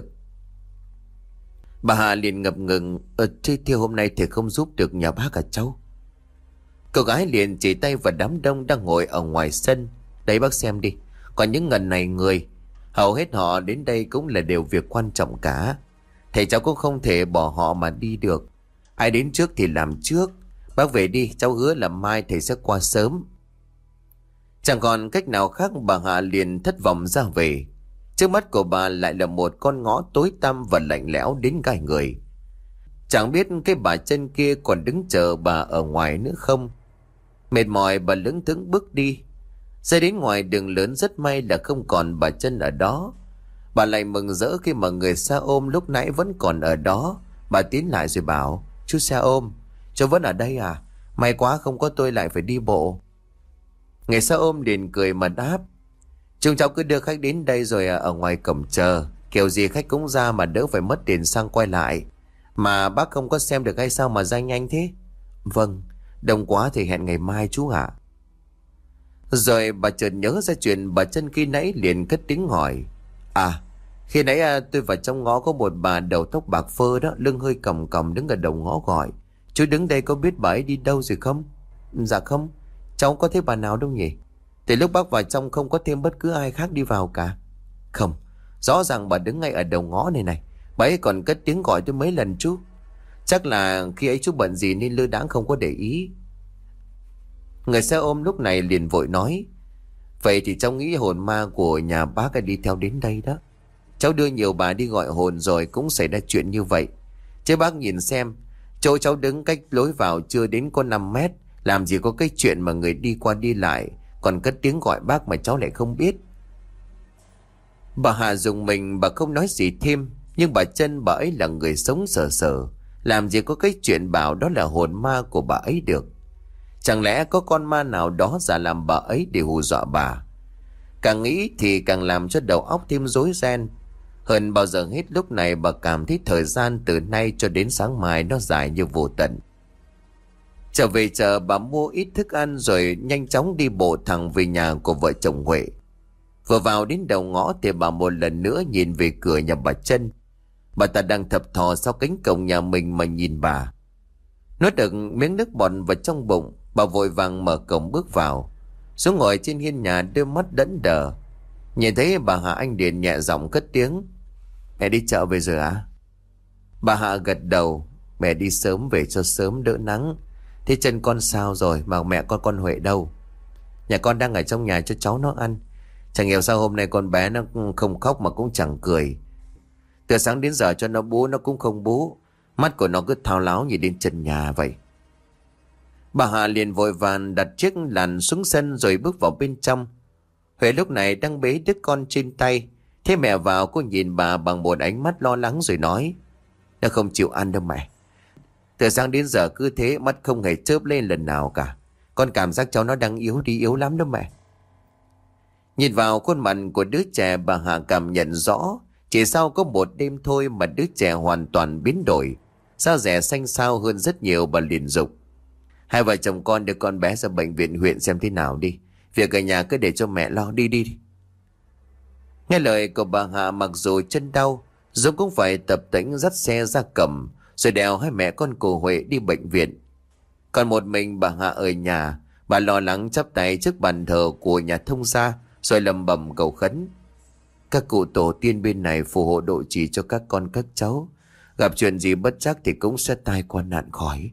Bà Hà liền ngập ngừng: Ờ thế thì hôm nay thầy không giúp được nhà bác à cháu? Cậu gái liền chỉ tay vào đám đông đang ngồi ở ngoài sân. Đấy bác xem đi. Còn những ngần này người, hầu hết họ đến đây cũng là đều việc quan trọng cả. Thầy cháu cũng không thể bỏ họ mà đi được. Ai đến trước thì làm trước. Bác về đi, cháu hứa là mai thầy sẽ qua sớm. Chẳng còn cách nào khác, bà Hạ liền thất vọng ra về. Trước mắt của bà lại là một con ngõ tối tăm và lạnh lẽo đến gai người. Chẳng biết cái bà Trân kia còn đứng chờ bà ở ngoài nữa không. Mệt mỏi bà lững thững bước đi. Ra đến ngoài đường lớn rất may là không còn bà Trân ở đó. Bà lại mừng rỡ khi mà người xe ôm lúc nãy vẫn còn ở đó. Bà tiến lại rồi bảo: Chú xe ôm, cháu vẫn ở đây à? May quá không có tôi lại phải đi bộ. Người xe ôm liền cười mà đáp: Chúng cháu cứ đưa khách đến đây rồi ở ngoài cổng chờ. Kiểu gì khách cũng ra mà đỡ phải mất tiền xăng quay lại. Mà bác không có xem được hay sao mà ra nhanh thế? Vâng, đông quá thì hẹn ngày mai chú ạ. Rồi bà chợt nhớ ra chuyện bà Trân khi nãy liền cất tiếng hỏi: À, khi nãy à, tôi vào trong ngõ có một bà đầu tóc bạc phơ đó, lưng hơi còng còng đứng ở đầu ngõ gọi. Chú đứng đây có biết bà ấy đi đâu rồi không? Dạ không, cháu có thấy bà nào đâu nhỉ? Từ lúc bác vào trong không có thêm bất cứ ai khác đi vào cả. Không, rõ ràng bà đứng ngay ở đầu ngõ này này. Bà ấy còn cất tiếng gọi tôi mấy lần chú. Chắc là khi ấy chú bận gì nên lơ đãng không có để ý. Người xe ôm lúc này liền vội nói: Vậy thì cháu nghĩ hồn ma của nhà bác ấy đi theo đến đây đó. Cháu đưa nhiều bà đi gọi hồn rồi cũng xảy ra chuyện như vậy. Chứ bác nhìn xem, chỗ cháu đứng cách lối vào chưa đến có năm mét. Làm gì có cái chuyện mà người đi qua đi lại còn cất tiếng gọi bác mà cháu lại không biết. Bà Hà dùng mình, bà không nói gì thêm. Nhưng bà Trân, bà ấy là người sống sờ sờ, làm gì có cái chuyện bảo đó là hồn ma của bà ấy được. Chẳng lẽ có con ma nào đó giả làm bà ấy để hù dọa bà? Càng nghĩ thì càng làm cho đầu óc thêm rối ren. Hơn bao giờ hết lúc này bà cảm thấy thời gian từ nay cho đến sáng mai nó dài như vô tận. Trở về chợ, bà mua ít thức ăn rồi nhanh chóng đi bộ thẳng về nhà của vợ chồng Huệ. Vừa vào đến đầu ngõ thì bà một lần nữa nhìn về cửa nhà bà Trân. Bà ta đang thập thò sau cánh cổng nhà mình mà nhìn bà. Nuốt được miếng nước bọt vào trong bụng, bà vội vàng mở cổng bước vào. Xuống ngồi trên hiên nhà đôi mắt đẫn đờ. Nhìn thấy bà Hạ, anh Điền nhẹ giọng cất tiếng: Mẹ đi chợ về rồi à? Bà Hạ gật đầu: Mẹ đi sớm về cho sớm đỡ nắng. Thế chân con sao rồi mà mẹ con con Huệ đâu? Nhà con đang ở trong nhà cho cháu nó ăn. Chẳng hiểu sao hôm nay con bé nó không khóc mà cũng chẳng cười. Từ sáng đến giờ cho nó bú nó cũng không bú. Mắt của nó cứ thao láo nhìn đến trần nhà vậy. Bà Hạ liền vội vàng đặt chiếc làn xuống sân rồi bước vào bên trong. Huệ lúc này đang bế đứa con trên tay. Thế mẹ vào, cô nhìn bà bằng một ánh mắt lo lắng rồi nói: Nó không chịu ăn đâu mẹ. Từ sáng đến giờ cứ thế, mắt không hề chớp lên lần nào cả. Con cảm giác cháu nó đang yếu đi, yếu lắm đó mẹ. Nhìn vào khuôn mặt của đứa trẻ, bà Hạ cảm nhận rõ chỉ sau có một đêm thôi mà đứa trẻ hoàn toàn biến đổi. Da dẻ xanh xao hơn rất nhiều. Bà liền dục: Hai vợ chồng con đưa con bé ra bệnh viện huyện xem thế nào đi. Việc ở nhà cứ để cho mẹ lo, đi đi. Nghe lời của bà Hạ, mặc dù chân đau, Dũng cũng phải tập tễnh dắt xe ra cầm rồi đèo hai mẹ con cô Huệ đi bệnh viện. Còn một mình bà Hạ ở nhà, bà lo lắng chắp tay trước bàn thờ của nhà thông gia rồi lầm bầm cầu khấn: Các cụ tổ tiên bên này phù hộ độ trì cho các con các cháu. Gặp chuyện gì bất trắc thì cũng sẽ tai qua nạn khỏi.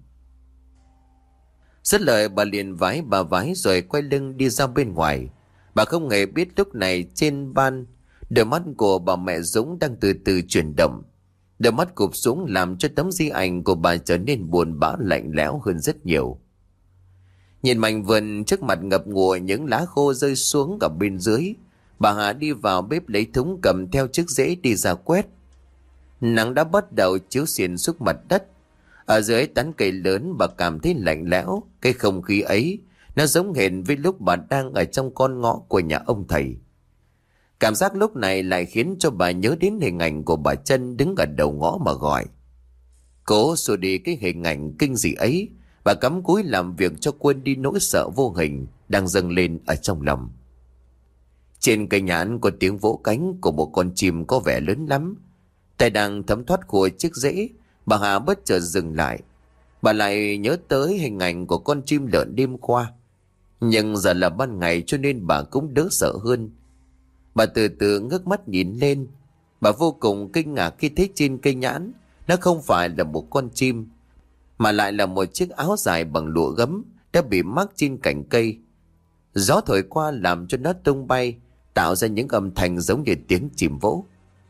Dứt lời bà liền vái bà vái rồi quay lưng đi ra bên ngoài. Bà không hề biết lúc này trên ban Đôi mắt của bà mẹ Dũng đang từ từ chuyển động. Đôi mắt cụp xuống làm cho tấm di ảnh của bà trở nên buồn bã lạnh lẽo hơn rất nhiều. Nhìn mảnh vườn trước mặt ngập ngùa những lá khô rơi xuống ở bên dưới, bà Hà đi vào bếp lấy thúng cầm theo chiếc rễ đi ra quét. Nắng đã bắt đầu chiếu xiên xuống mặt đất. Ở dưới tán cây lớn bà cảm thấy lạnh lẽo. Cái không khí ấy nó giống hệt với lúc bà đang ở trong con ngõ của nhà ông thầy. Cảm giác lúc này lại khiến cho bà nhớ đến hình ảnh của bà Trân đứng ở đầu ngõ mà gọi. Cố xua đi cái hình ảnh kinh dị ấy, bà cắm cúi làm việc cho quên đi nỗi sợ vô hình đang dâng lên ở trong lòng. Trên cây nhãn có tiếng vỗ cánh của một con chim có vẻ lớn lắm. Tay đang thấm thoát của chiếc rễ, bà Hà bất chợt dừng lại. Bà lại nhớ tới hình ảnh của con chim lợn đêm qua. Nhưng giờ là ban ngày cho nên bà cũng đỡ sợ hơn. Bà từ từ ngước mắt nhìn lên. Bà vô cùng kinh ngạc khi thấy trên cây nhãn nó không phải là một con chim, mà lại là một chiếc áo dài bằng lụa gấm đã bị mắc trên cành cây. Gió thổi qua làm cho nó tung bay, tạo ra những âm thanh giống như tiếng chim vỗ.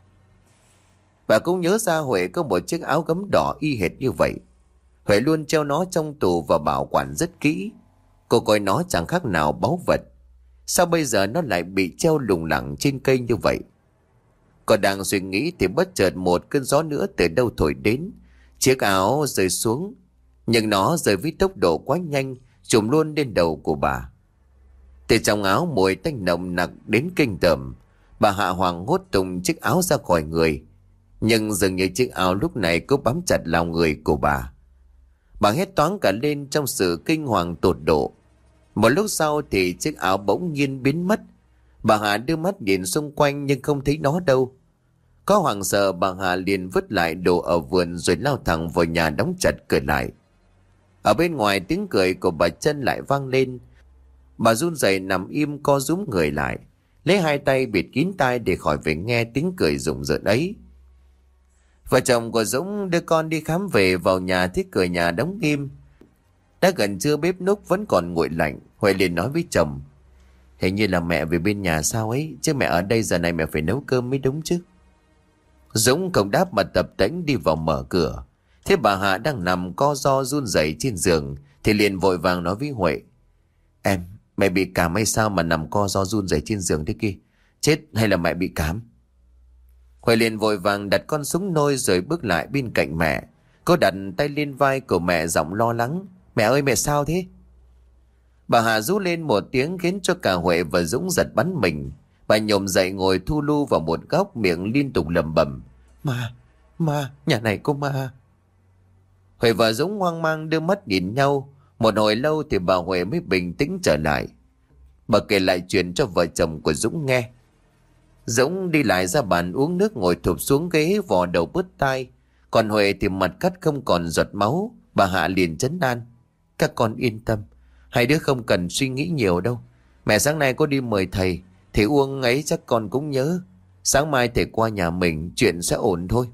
Bà cũng nhớ ra Huệ có một chiếc áo gấm đỏ y hệt như vậy. Huệ luôn treo nó trong tủ và bảo quản rất kỹ. Cô coi nó chẳng khác nào báu vật. Sao bây giờ nó lại bị treo lủng lẳng trên cây như vậy? Còn đang suy nghĩ thì bất chợt một cơn gió nữa từ đâu thổi đến. Chiếc áo rơi xuống, nhưng nó rơi với tốc độ quá nhanh, trùm luôn lên đầu của bà. Từ trong áo mùi tanh nồng nặc đến kinh tởm. Bà Hạ hoảng hốt tung chiếc áo ra khỏi người. Nhưng dường như chiếc áo lúc này cứ bám chặt lòng người của bà. Bà hét toáng cả lên trong sự kinh hoàng tột độ. Một lúc sau thì chiếc áo bỗng nhiên biến mất. Bà Hà đưa mắt nhìn xung quanh nhưng không thấy nó đâu. Có hoảng sợ, bà Hà liền vứt lại đồ ở vườn rồi lao thẳng vào nhà đóng chặt cửa lại. Ở bên ngoài tiếng cười của bà Trân lại vang lên. Bà run rẩy nằm im co rúm người lại, lấy hai tay bịt kín tai để khỏi phải nghe tiếng cười rùng rợn ấy. Vợ chồng của Dũng đưa con đi khám về vào nhà thấy cửa nhà đóng im. Đã gần trưa bếp núc vẫn còn nguội lạnh. Huệ liền nói với chồng: Hình như là mẹ về bên nhà sao ấy, chứ mẹ ở đây giờ này mẹ phải nấu cơm mới đúng chứ. Dũng không đáp mà tập tễnh đi vào mở cửa. Thế bà Hạ đang nằm co ro run rẩy trên giường thì liền vội vàng nói với Huệ: Em, mẹ bị cảm hay sao mà nằm co ro run rẩy trên giường thế kia? Chết hay là mẹ bị cảm? Huệ liền vội vàng đặt con xuống nôi rồi bước lại bên cạnh mẹ. Cô đặt tay lên vai của mẹ giọng lo lắng: Mẹ ơi, mẹ sao thế? Bà Hà rú lên một tiếng khiến cho cả Huệ và Dũng giật bắn mình. Bà nhổm dậy ngồi thu lu vào một góc, miệng liên tục lẩm bẩm: Ma, ma, nhà này có ma. Huệ và Dũng hoang mang đưa mắt nhìn nhau. Một hồi lâu thì bà Huệ mới bình tĩnh trở lại. Bà kể lại chuyện cho vợ chồng của Dũng nghe. Dũng đi lại ra bàn uống nước, ngồi thụp xuống ghế vò đầu bứt tai. Còn Huệ thì mặt cắt không còn giọt máu. Bà Hạ liền trấn an: Các con yên tâm, hai đứa không cần suy nghĩ nhiều đâu. Mẹ sáng nay có đi mời thầy, thầy Uông ấy chắc con cũng nhớ. Sáng mai thầy qua nhà mình, chuyện sẽ ổn thôi.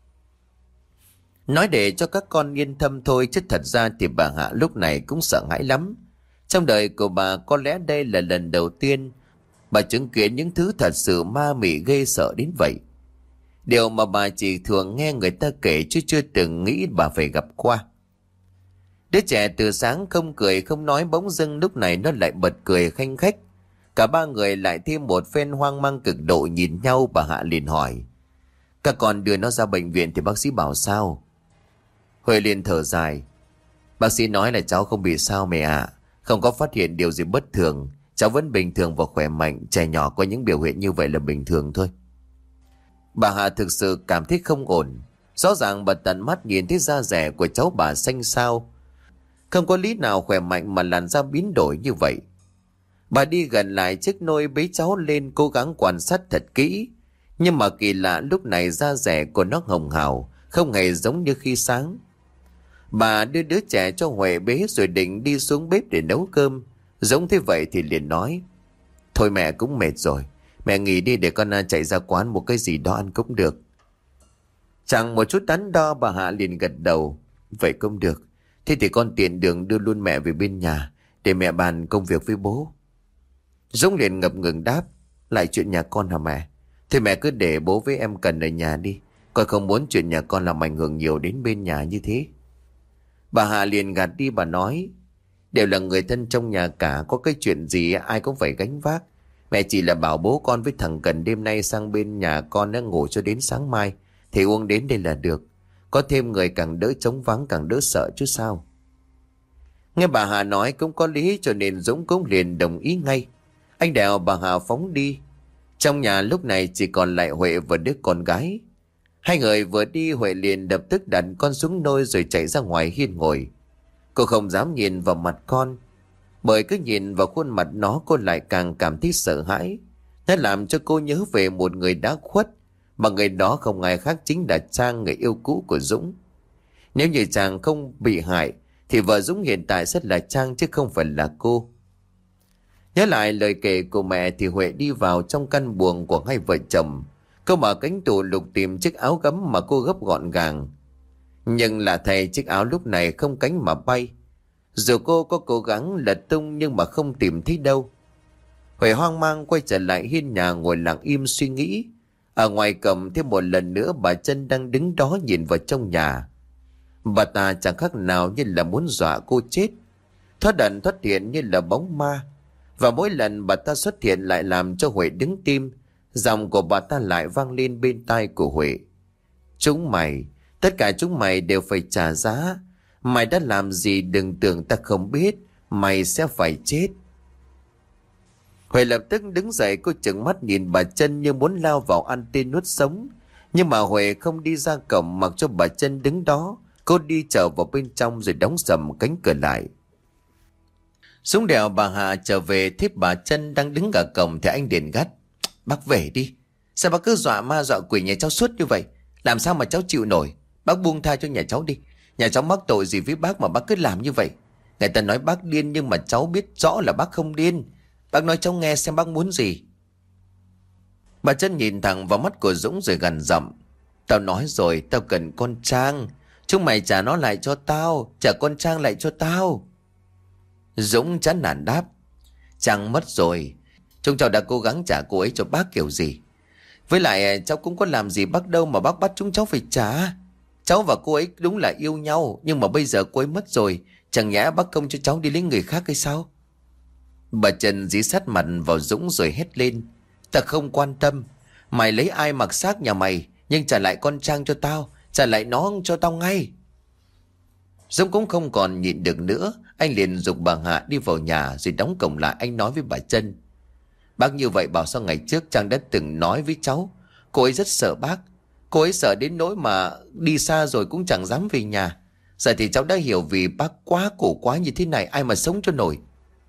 Nói để cho các con yên tâm thôi, chứ thật ra thì bà Hạ lúc này cũng sợ hãi lắm. Trong đời của bà có lẽ đây là lần đầu tiên bà chứng kiến những thứ thật sự ma mị ghê sợ đến vậy. Điều mà bà chỉ thường nghe người ta kể chứ chưa từng nghĩ bà phải gặp qua. Đứa trẻ từ sáng không cười không nói bỗng dưng lúc này nó lại bật cười khanh khách. Cả ba người lại thêm một phen hoang mang cực độ nhìn nhau. Bà Hạ liền hỏi: Các con đưa nó ra bệnh viện thì bác sĩ bảo sao? Huệ liền thở dài: Bác sĩ nói là cháu không bị sao mẹ ạ. À. Không có phát hiện điều gì bất thường. Cháu vẫn bình thường và khỏe mạnh. Trẻ nhỏ có những biểu hiện như vậy là bình thường thôi. Bà Hạ thực sự cảm thấy không ổn. Rõ ràng bà tận mắt nhìn thấy da rẻ của cháu bà xanh xao. Không có lý nào khỏe mạnh mà làn da biến đổi như vậy. Bà đi gần lại chiếc nôi bế cháu lên, cố gắng quan sát thật kỹ. Nhưng mà kỳ lạ, lúc này da rẻ của nó hồng hào, không hề giống như khi sáng. Bà đưa đứa trẻ cho Huệ bế rồi định đi xuống bếp để nấu cơm. Giống thế vậy thì liền nói: Thôi mẹ cũng mệt rồi, mẹ nghỉ đi để con chạy ra quán một cái gì đó ăn cũng được. Chẳng một chút đắn đo, bà Hạ liền gật đầu: Vậy cũng được. Thế thì con tiện đường đưa luôn mẹ về bên nhà để mẹ bàn công việc với bố. Dũng liền ngập ngừng đáp: Lại chuyện nhà con hả mẹ? Thế mẹ cứ để bố với em Cần ở nhà đi. Con không muốn chuyện nhà con làm ảnh hưởng nhiều đến bên nhà như thế. Bà Hà liền gạt đi, bà nói: Đều là người thân trong nhà cả, có cái chuyện gì ai cũng phải gánh vác. Mẹ chỉ là bảo bố con với thằng Cần đêm nay sang bên nhà con đã ngủ cho đến sáng mai, thì uống đến đây là được. Có thêm người càng đỡ trống vắng, càng đỡ sợ chứ sao. Nghe bà Hà nói cũng có lý, cho nên Dũng cũng liền đồng ý ngay. Anh đèo bà Hà phóng đi. Trong nhà lúc này chỉ còn lại Huệ và đứa con gái. Hai người vừa đi, Huệ liền lập tức đặt con xuống nôi rồi chạy ra ngoài hiên ngồi. Cô không dám nhìn vào mặt con, bởi cứ nhìn vào khuôn mặt nó cô lại càng cảm thấy sợ hãi. Nó làm cho cô nhớ về một người đã khuất, mà người đó không ai khác chính là Trang, người yêu cũ của Dũng. Nếu như chàng không bị hại thì vợ Dũng hiện tại rất là Trang chứ không phải là cô. Nhớ lại lời kể của mẹ thì Huệ đi vào trong căn buồng của hai vợ chồng. Cô mở cánh tủ lục tìm chiếc áo gấm mà cô gấp gọn gàng. Nhưng là thầy, chiếc áo lúc này không cánh mà bay. Dù cô có cố gắng lật tung nhưng mà không tìm thấy đâu. Huệ hoang mang quay trở lại hiên nhà ngồi lặng im suy nghĩ. Ở ngoài cổng thêm một lần nữa bà Trân đang đứng đó nhìn vào trong nhà. Bà ta chẳng khác nào như là muốn dọa cô chết, thoát ẩn thoát hiện như là bóng ma. Và mỗi lần bà ta xuất hiện lại làm cho Huệ đứng tim. Giọng của bà ta lại vang lên bên tai của Huệ: Chúng mày, tất cả chúng mày đều phải trả giá. Mày đã làm gì đừng tưởng ta không biết. Mày sẽ phải chết. Huệ lập tức đứng dậy, cô trừng mắt nhìn bà Trân như muốn lao vào ăn tươi nuốt sống. Nhưng mà Huệ không đi ra cổng, mặc cho bà Trân đứng đó. Cô đi trở vào bên trong rồi đóng sầm cánh cửa lại. Dũng đèo bà Hà trở về, thấy bà Trân đang đứng ở cổng thì anh liền gắt: Bác về đi. Sao bác cứ dọa ma dọa quỷ nhà cháu suốt như vậy? Làm sao mà cháu chịu nổi? Bác buông tha cho nhà cháu đi. Nhà cháu mắc tội gì với bác mà bác cứ làm như vậy? Người ta nói bác điên nhưng mà cháu biết rõ là bác không điên. Bác nói cháu nghe xem bác muốn gì. Bà Trân nhìn thẳng vào mắt của Dũng rồi gằn giọng: Tao nói rồi, tao cần con Trang. Chúng mày trả nó lại cho tao. Trả con Trang lại cho tao. Dũng chán nản đáp: Trang mất rồi. Chúng cháu đã cố gắng trả cô ấy cho bác kiểu gì. Với lại cháu cũng có làm gì bác đâu mà bác bắt chúng cháu phải trả. Cháu và cô ấy đúng là yêu nhau, nhưng mà bây giờ cô ấy mất rồi, chẳng nhẽ bác công cho cháu đi lấy người khác hay sao? Bà Trần dí sát mặt vào Dũng rồi hét lên: Ta không quan tâm. Mày lấy ai mặc xác nhà mày, nhưng trả lại con Trang cho tao. Trả lại nó cho tao ngay. Dũng cũng không còn nhịn được nữa. Anh liền giục bà Hạ đi vào nhà rồi đóng cổng lại. Anh nói với bà Trân: Bác như vậy bảo sao ngày trước Trang đã từng nói với cháu. Cô ấy rất sợ bác. Cô ấy sợ đến nỗi mà đi xa rồi cũng chẳng dám về nhà. Giờ thì cháu đã hiểu vì bác quá cổ quá như thế này ai mà sống cho nổi.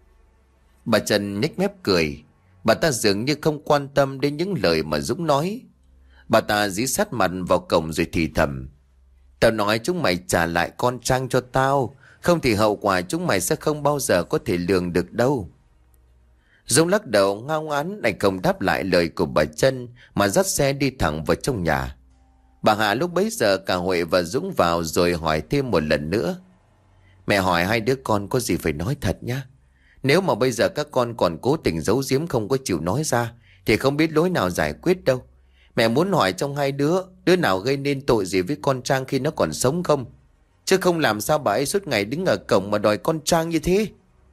Bà Trần nhếch mép cười. Bà ta dường như không quan tâm đến những lời mà Dũng nói. Bà ta dí sát mặt vào cổng rồi thì thầm: Tao nói chúng mày trả lại con Trang cho tao, không thì hậu quả chúng mày sẽ không bao giờ có thể lường được đâu. Dũng lắc đầu ngao ngán, anh không đáp lại lời của bà Trân mà dắt xe đi thẳng vào trong nhà. Bà Hạ lúc bấy giờ cả Huệ và Dũng vào rồi hỏi thêm một lần nữa: Mẹ hỏi hai đứa con có gì phải nói thật nhá. Nếu mà bây giờ các con còn cố tình giấu giếm không có chịu nói ra thì không biết lối nào giải quyết đâu. Mẹ muốn hỏi trong hai đứa, đứa nào gây nên tội gì với con Trang khi nó còn sống không? Chứ không làm sao bà ấy suốt ngày đứng ở cổng mà đòi con Trang như thế.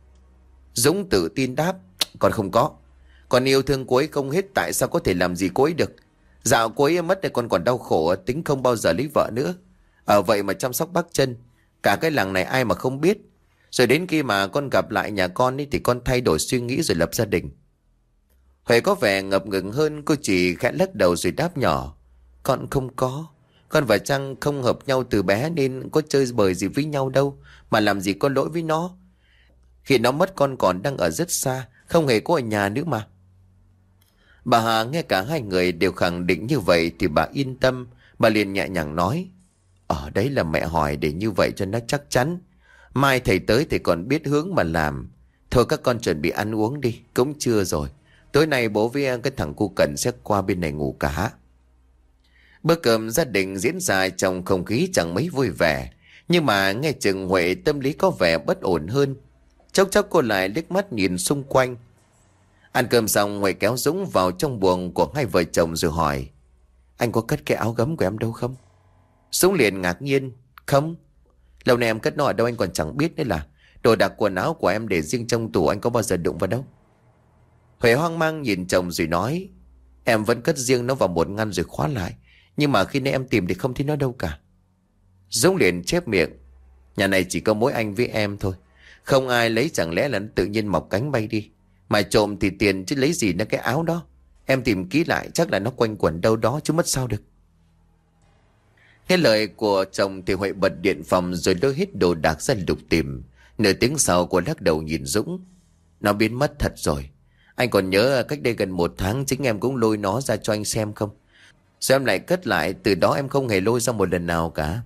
Dũng tự tin đáp: Con không có. Con yêu thương cô ấy không hết, tại sao có thể làm gì cô ấy được? Dạo cô ấy mất thì con còn đau khổ, tính không bao giờ lấy vợ nữa. Ở vậy mà chăm sóc bác Trân, cả cái làng này ai mà không biết. Rồi đến khi mà con gặp lại nhà con ấy thì con thay đổi suy nghĩ rồi lập gia đình. Huệ có vẻ ngập ngừng hơn, cô chỉ khẽ lắc đầu rồi đáp nhỏ: Con không có. Con và Trang không hợp nhau từ bé nên có chơi bời gì với nhau đâu, mà làm gì có lỗi với nó. Khi nó mất con còn đang ở rất xa, không hề có ở nhà nữa mà. Bà Hà nghe cả hai người đều khẳng định như vậy thì bà yên tâm. Bà liền nhẹ nhàng nói: Ở đấy là mẹ hỏi để như vậy cho nó chắc chắn. Mai thầy tới thì còn biết hướng mà làm. Thôi các con chuẩn bị ăn uống đi, cũng trưa rồi. Tối nay bố với cái thằng cu Cần sẽ qua bên này ngủ cả. Bữa cơm gia đình diễn ra trong không khí chẳng mấy vui vẻ. Nhưng mà nghe chừng Huệ tâm lý có vẻ bất ổn hơn. Chốc chốc cô lại liếc mắt nhìn xung quanh. Ăn cơm xong, Huệ kéo Dũng vào trong buồng của hai vợ chồng rồi hỏi: Anh có cất cái áo gấm của em đâu không? Dũng liền ngạc nhiên: Không, lâu nay em cất nó ở đâu anh còn chẳng biết nữa là. Đồ đạc quần áo của em để riêng trong tủ, anh có bao giờ đụng vào đâu. Huệ hoang mang nhìn chồng rồi nói: Em vẫn cất riêng nó vào một ngăn rồi khóa lại, nhưng mà khi nãy em tìm thì không thấy nó đâu cả. Dũng liền chép miệng: Nhà này chỉ có mỗi anh với em thôi, không ai lấy, chẳng lẽ là nó tự nhiên mọc cánh bay đi. Mà trộm thì tiền chứ lấy gì nó cái áo đó. Em tìm kỹ lại chắc là nó quanh quẩn đâu đó chứ mất sao được. Nghe lời của chồng thì Huệ bật điện phòng rồi lôi hết đồ đạc ra lục tìm. Nửa tiếng sau cô lắc đầu nhìn Dũng: Nó biến mất thật rồi. Anh còn nhớ cách đây gần một tháng chính em cũng lôi nó ra cho anh xem không? Sao em lại cất lại, từ đó em không hề lôi ra một lần nào cả.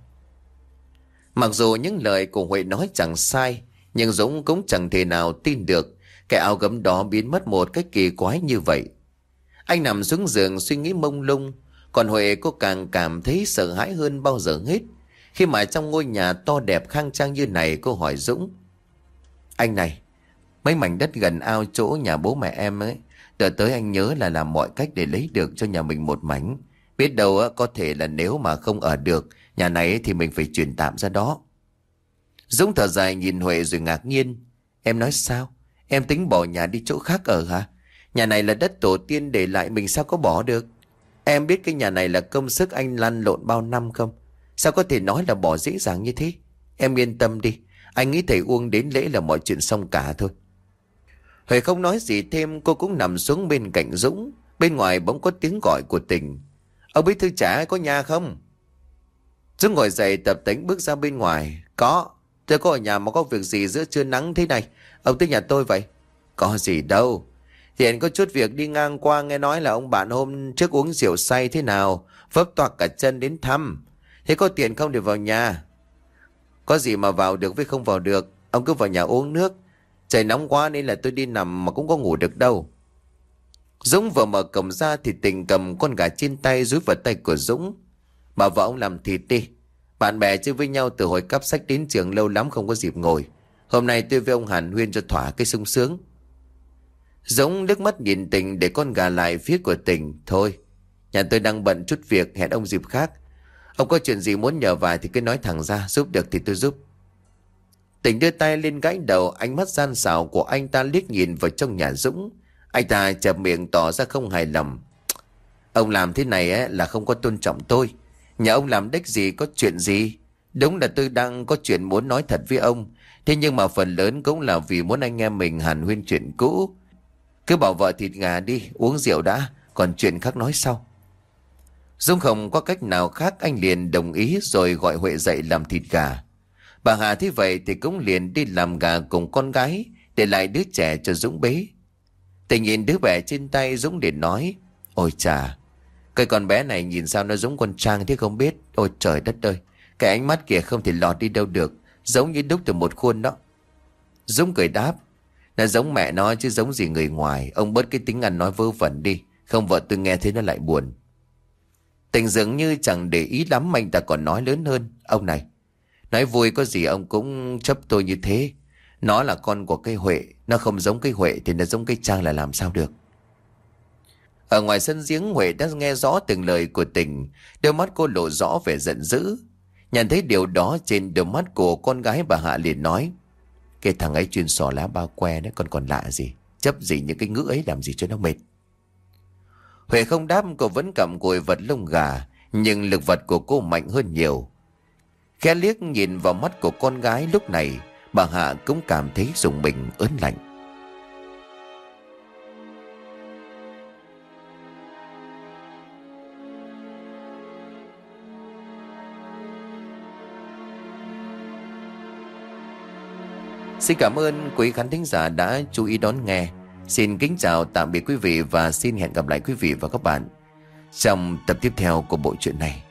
Mặc dù những lời của Huệ nói chẳng sai, nhưng Dũng cũng chẳng thể nào tin được cái áo gấm đó biến mất một cách kỳ quái như vậy. Anh nằm xuống giường suy nghĩ mông lung, còn Huệ cô càng cảm thấy sợ hãi hơn bao giờ hết. Khi mà trong ngôi nhà to đẹp khang trang như này, cô hỏi Dũng: Anh này, mấy mảnh đất gần ao chỗ nhà bố mẹ em ấy, đợt tới anh nhớ là làm mọi cách để lấy được cho nhà mình một mảnh. Biết đâu có thể là nếu mà không ở được nhà này thì mình phải chuyển tạm ra đó. Dũng thở dài nhìn Huệ rồi ngạc nhiên: Em nói sao? Em tính bỏ nhà đi chỗ khác ở hả? Nhà này là đất tổ tiên để lại, mình sao có bỏ được? Em biết cái nhà này là công sức anh lăn lộn bao năm không? Sao có thể nói là bỏ dễ dàng như thế? Em yên tâm đi, anh nghĩ thầy Uông đến lễ là mọi chuyện xong cả thôi. Huệ không nói gì thêm, cô cũng nằm xuống bên cạnh Dũng. Bên ngoài bỗng có tiếng gọi của Tình: Ông bí thư trả có nhà không? Dũng ngồi dậy tập tễnh bước ra bên ngoài: Có, tôi có ở nhà mà có việc gì giữa trưa nắng thế này? Ông tới nhà tôi vậy? Có gì đâu, hiện có chút việc đi ngang qua, nghe nói là ông bạn hôm trước uống rượu say thế nào, vấp toạc cả chân đến thăm. Thế có tiền không để vào nhà? Có gì mà vào được với không vào được, ông cứ vào nhà uống nước. Trời nóng quá nên là tôi đi nằm mà cũng có ngủ được đâu. Dũng vừa mở cổng ra thì Tình cầm con gà trên tay dúi vào tay của Dũng: Bảo vợ ông làm thịt đi. Bạn bè chơi với nhau từ hồi cắp sách đến trường, lâu lắm không có dịp ngồi. Hôm nay tôi với ông hàn huyên cho thỏa cái sung sướng. Dũng nước mắt nhìn Tình để con gà lại phía của Tình: Thôi, nhà tôi đang bận chút việc, hẹn ông dịp khác. Ông có chuyện gì muốn nhờ vài thì cứ nói thẳng ra, giúp được thì tôi giúp. Tình đưa tay lên gãi đầu, ánh mắt gian xảo của anh ta liếc nhìn vào trong nhà Dũng. Anh ta chẹp miệng tỏ ra không hài lòng: Ông làm thế này ấy là không có tôn trọng tôi. Nhà ông làm đếch gì có chuyện gì. Đúng là tôi đang có chuyện muốn nói thật với ông, thế nhưng mà phần lớn cũng là vì muốn anh em mình hàn huyên chuyện cũ. Cứ bảo vợ thịt gà đi, uống rượu đã, còn chuyện khác nói sau. Dũng không có cách nào khác, anh liền đồng ý rồi gọi Huệ dậy làm thịt gà. Bà Hà thấy vậy thì cũng liền đi làm gà cùng con gái, để lại đứa trẻ cho Dũng bế. Tình nhìn đứa bé trên tay, Dũng liền nói: Ôi chà, cái con bé này nhìn sao nó giống con Trang thế không biết. Ôi trời đất ơi, cái ánh mắt kìa không thể lọt đi đâu được, giống như đúc từ một khuôn đó. Dũng cười đáp: Nó giống mẹ nó chứ giống gì người ngoài. Ông bớt cái tính ăn nói vớ vẩn đi, không vợ tôi nghe thấy nó lại buồn. Tình dường như chẳng để ý lắm, anh ta còn nói lớn hơn: Ông này, nói vui có gì ông cũng chấp tôi như thế. Nó là con của cái Huệ, nó không giống cái Huệ thì nó giống cái Trang là làm sao được. Ở ngoài sân giếng, Huệ đã nghe rõ từng lời của Tình, đôi mắt cô lộ rõ vẻ giận dữ. Nhận thấy điều đó trên đôi mắt của con gái, bà Hạ liền nói: Cái thằng ấy chuyên xỏ lá bao que đấy, còn còn lạ gì, chấp gì những cái ngữ ấy làm gì cho nó mệt. Huệ không đáp, cô vẫn cầm cùi vật lông gà, nhưng lực vật của cô mạnh hơn nhiều. Khẽ liếc nhìn vào mắt của con gái, lúc này bà Hạ cũng cảm thấy rùng mình ớn lạnh. Xin cảm ơn quý khán thính giả đã chú ý đón nghe. Xin kính chào tạm biệt quý vị và xin hẹn gặp lại quý vị và các bạn trong tập tiếp theo của bộ truyện này.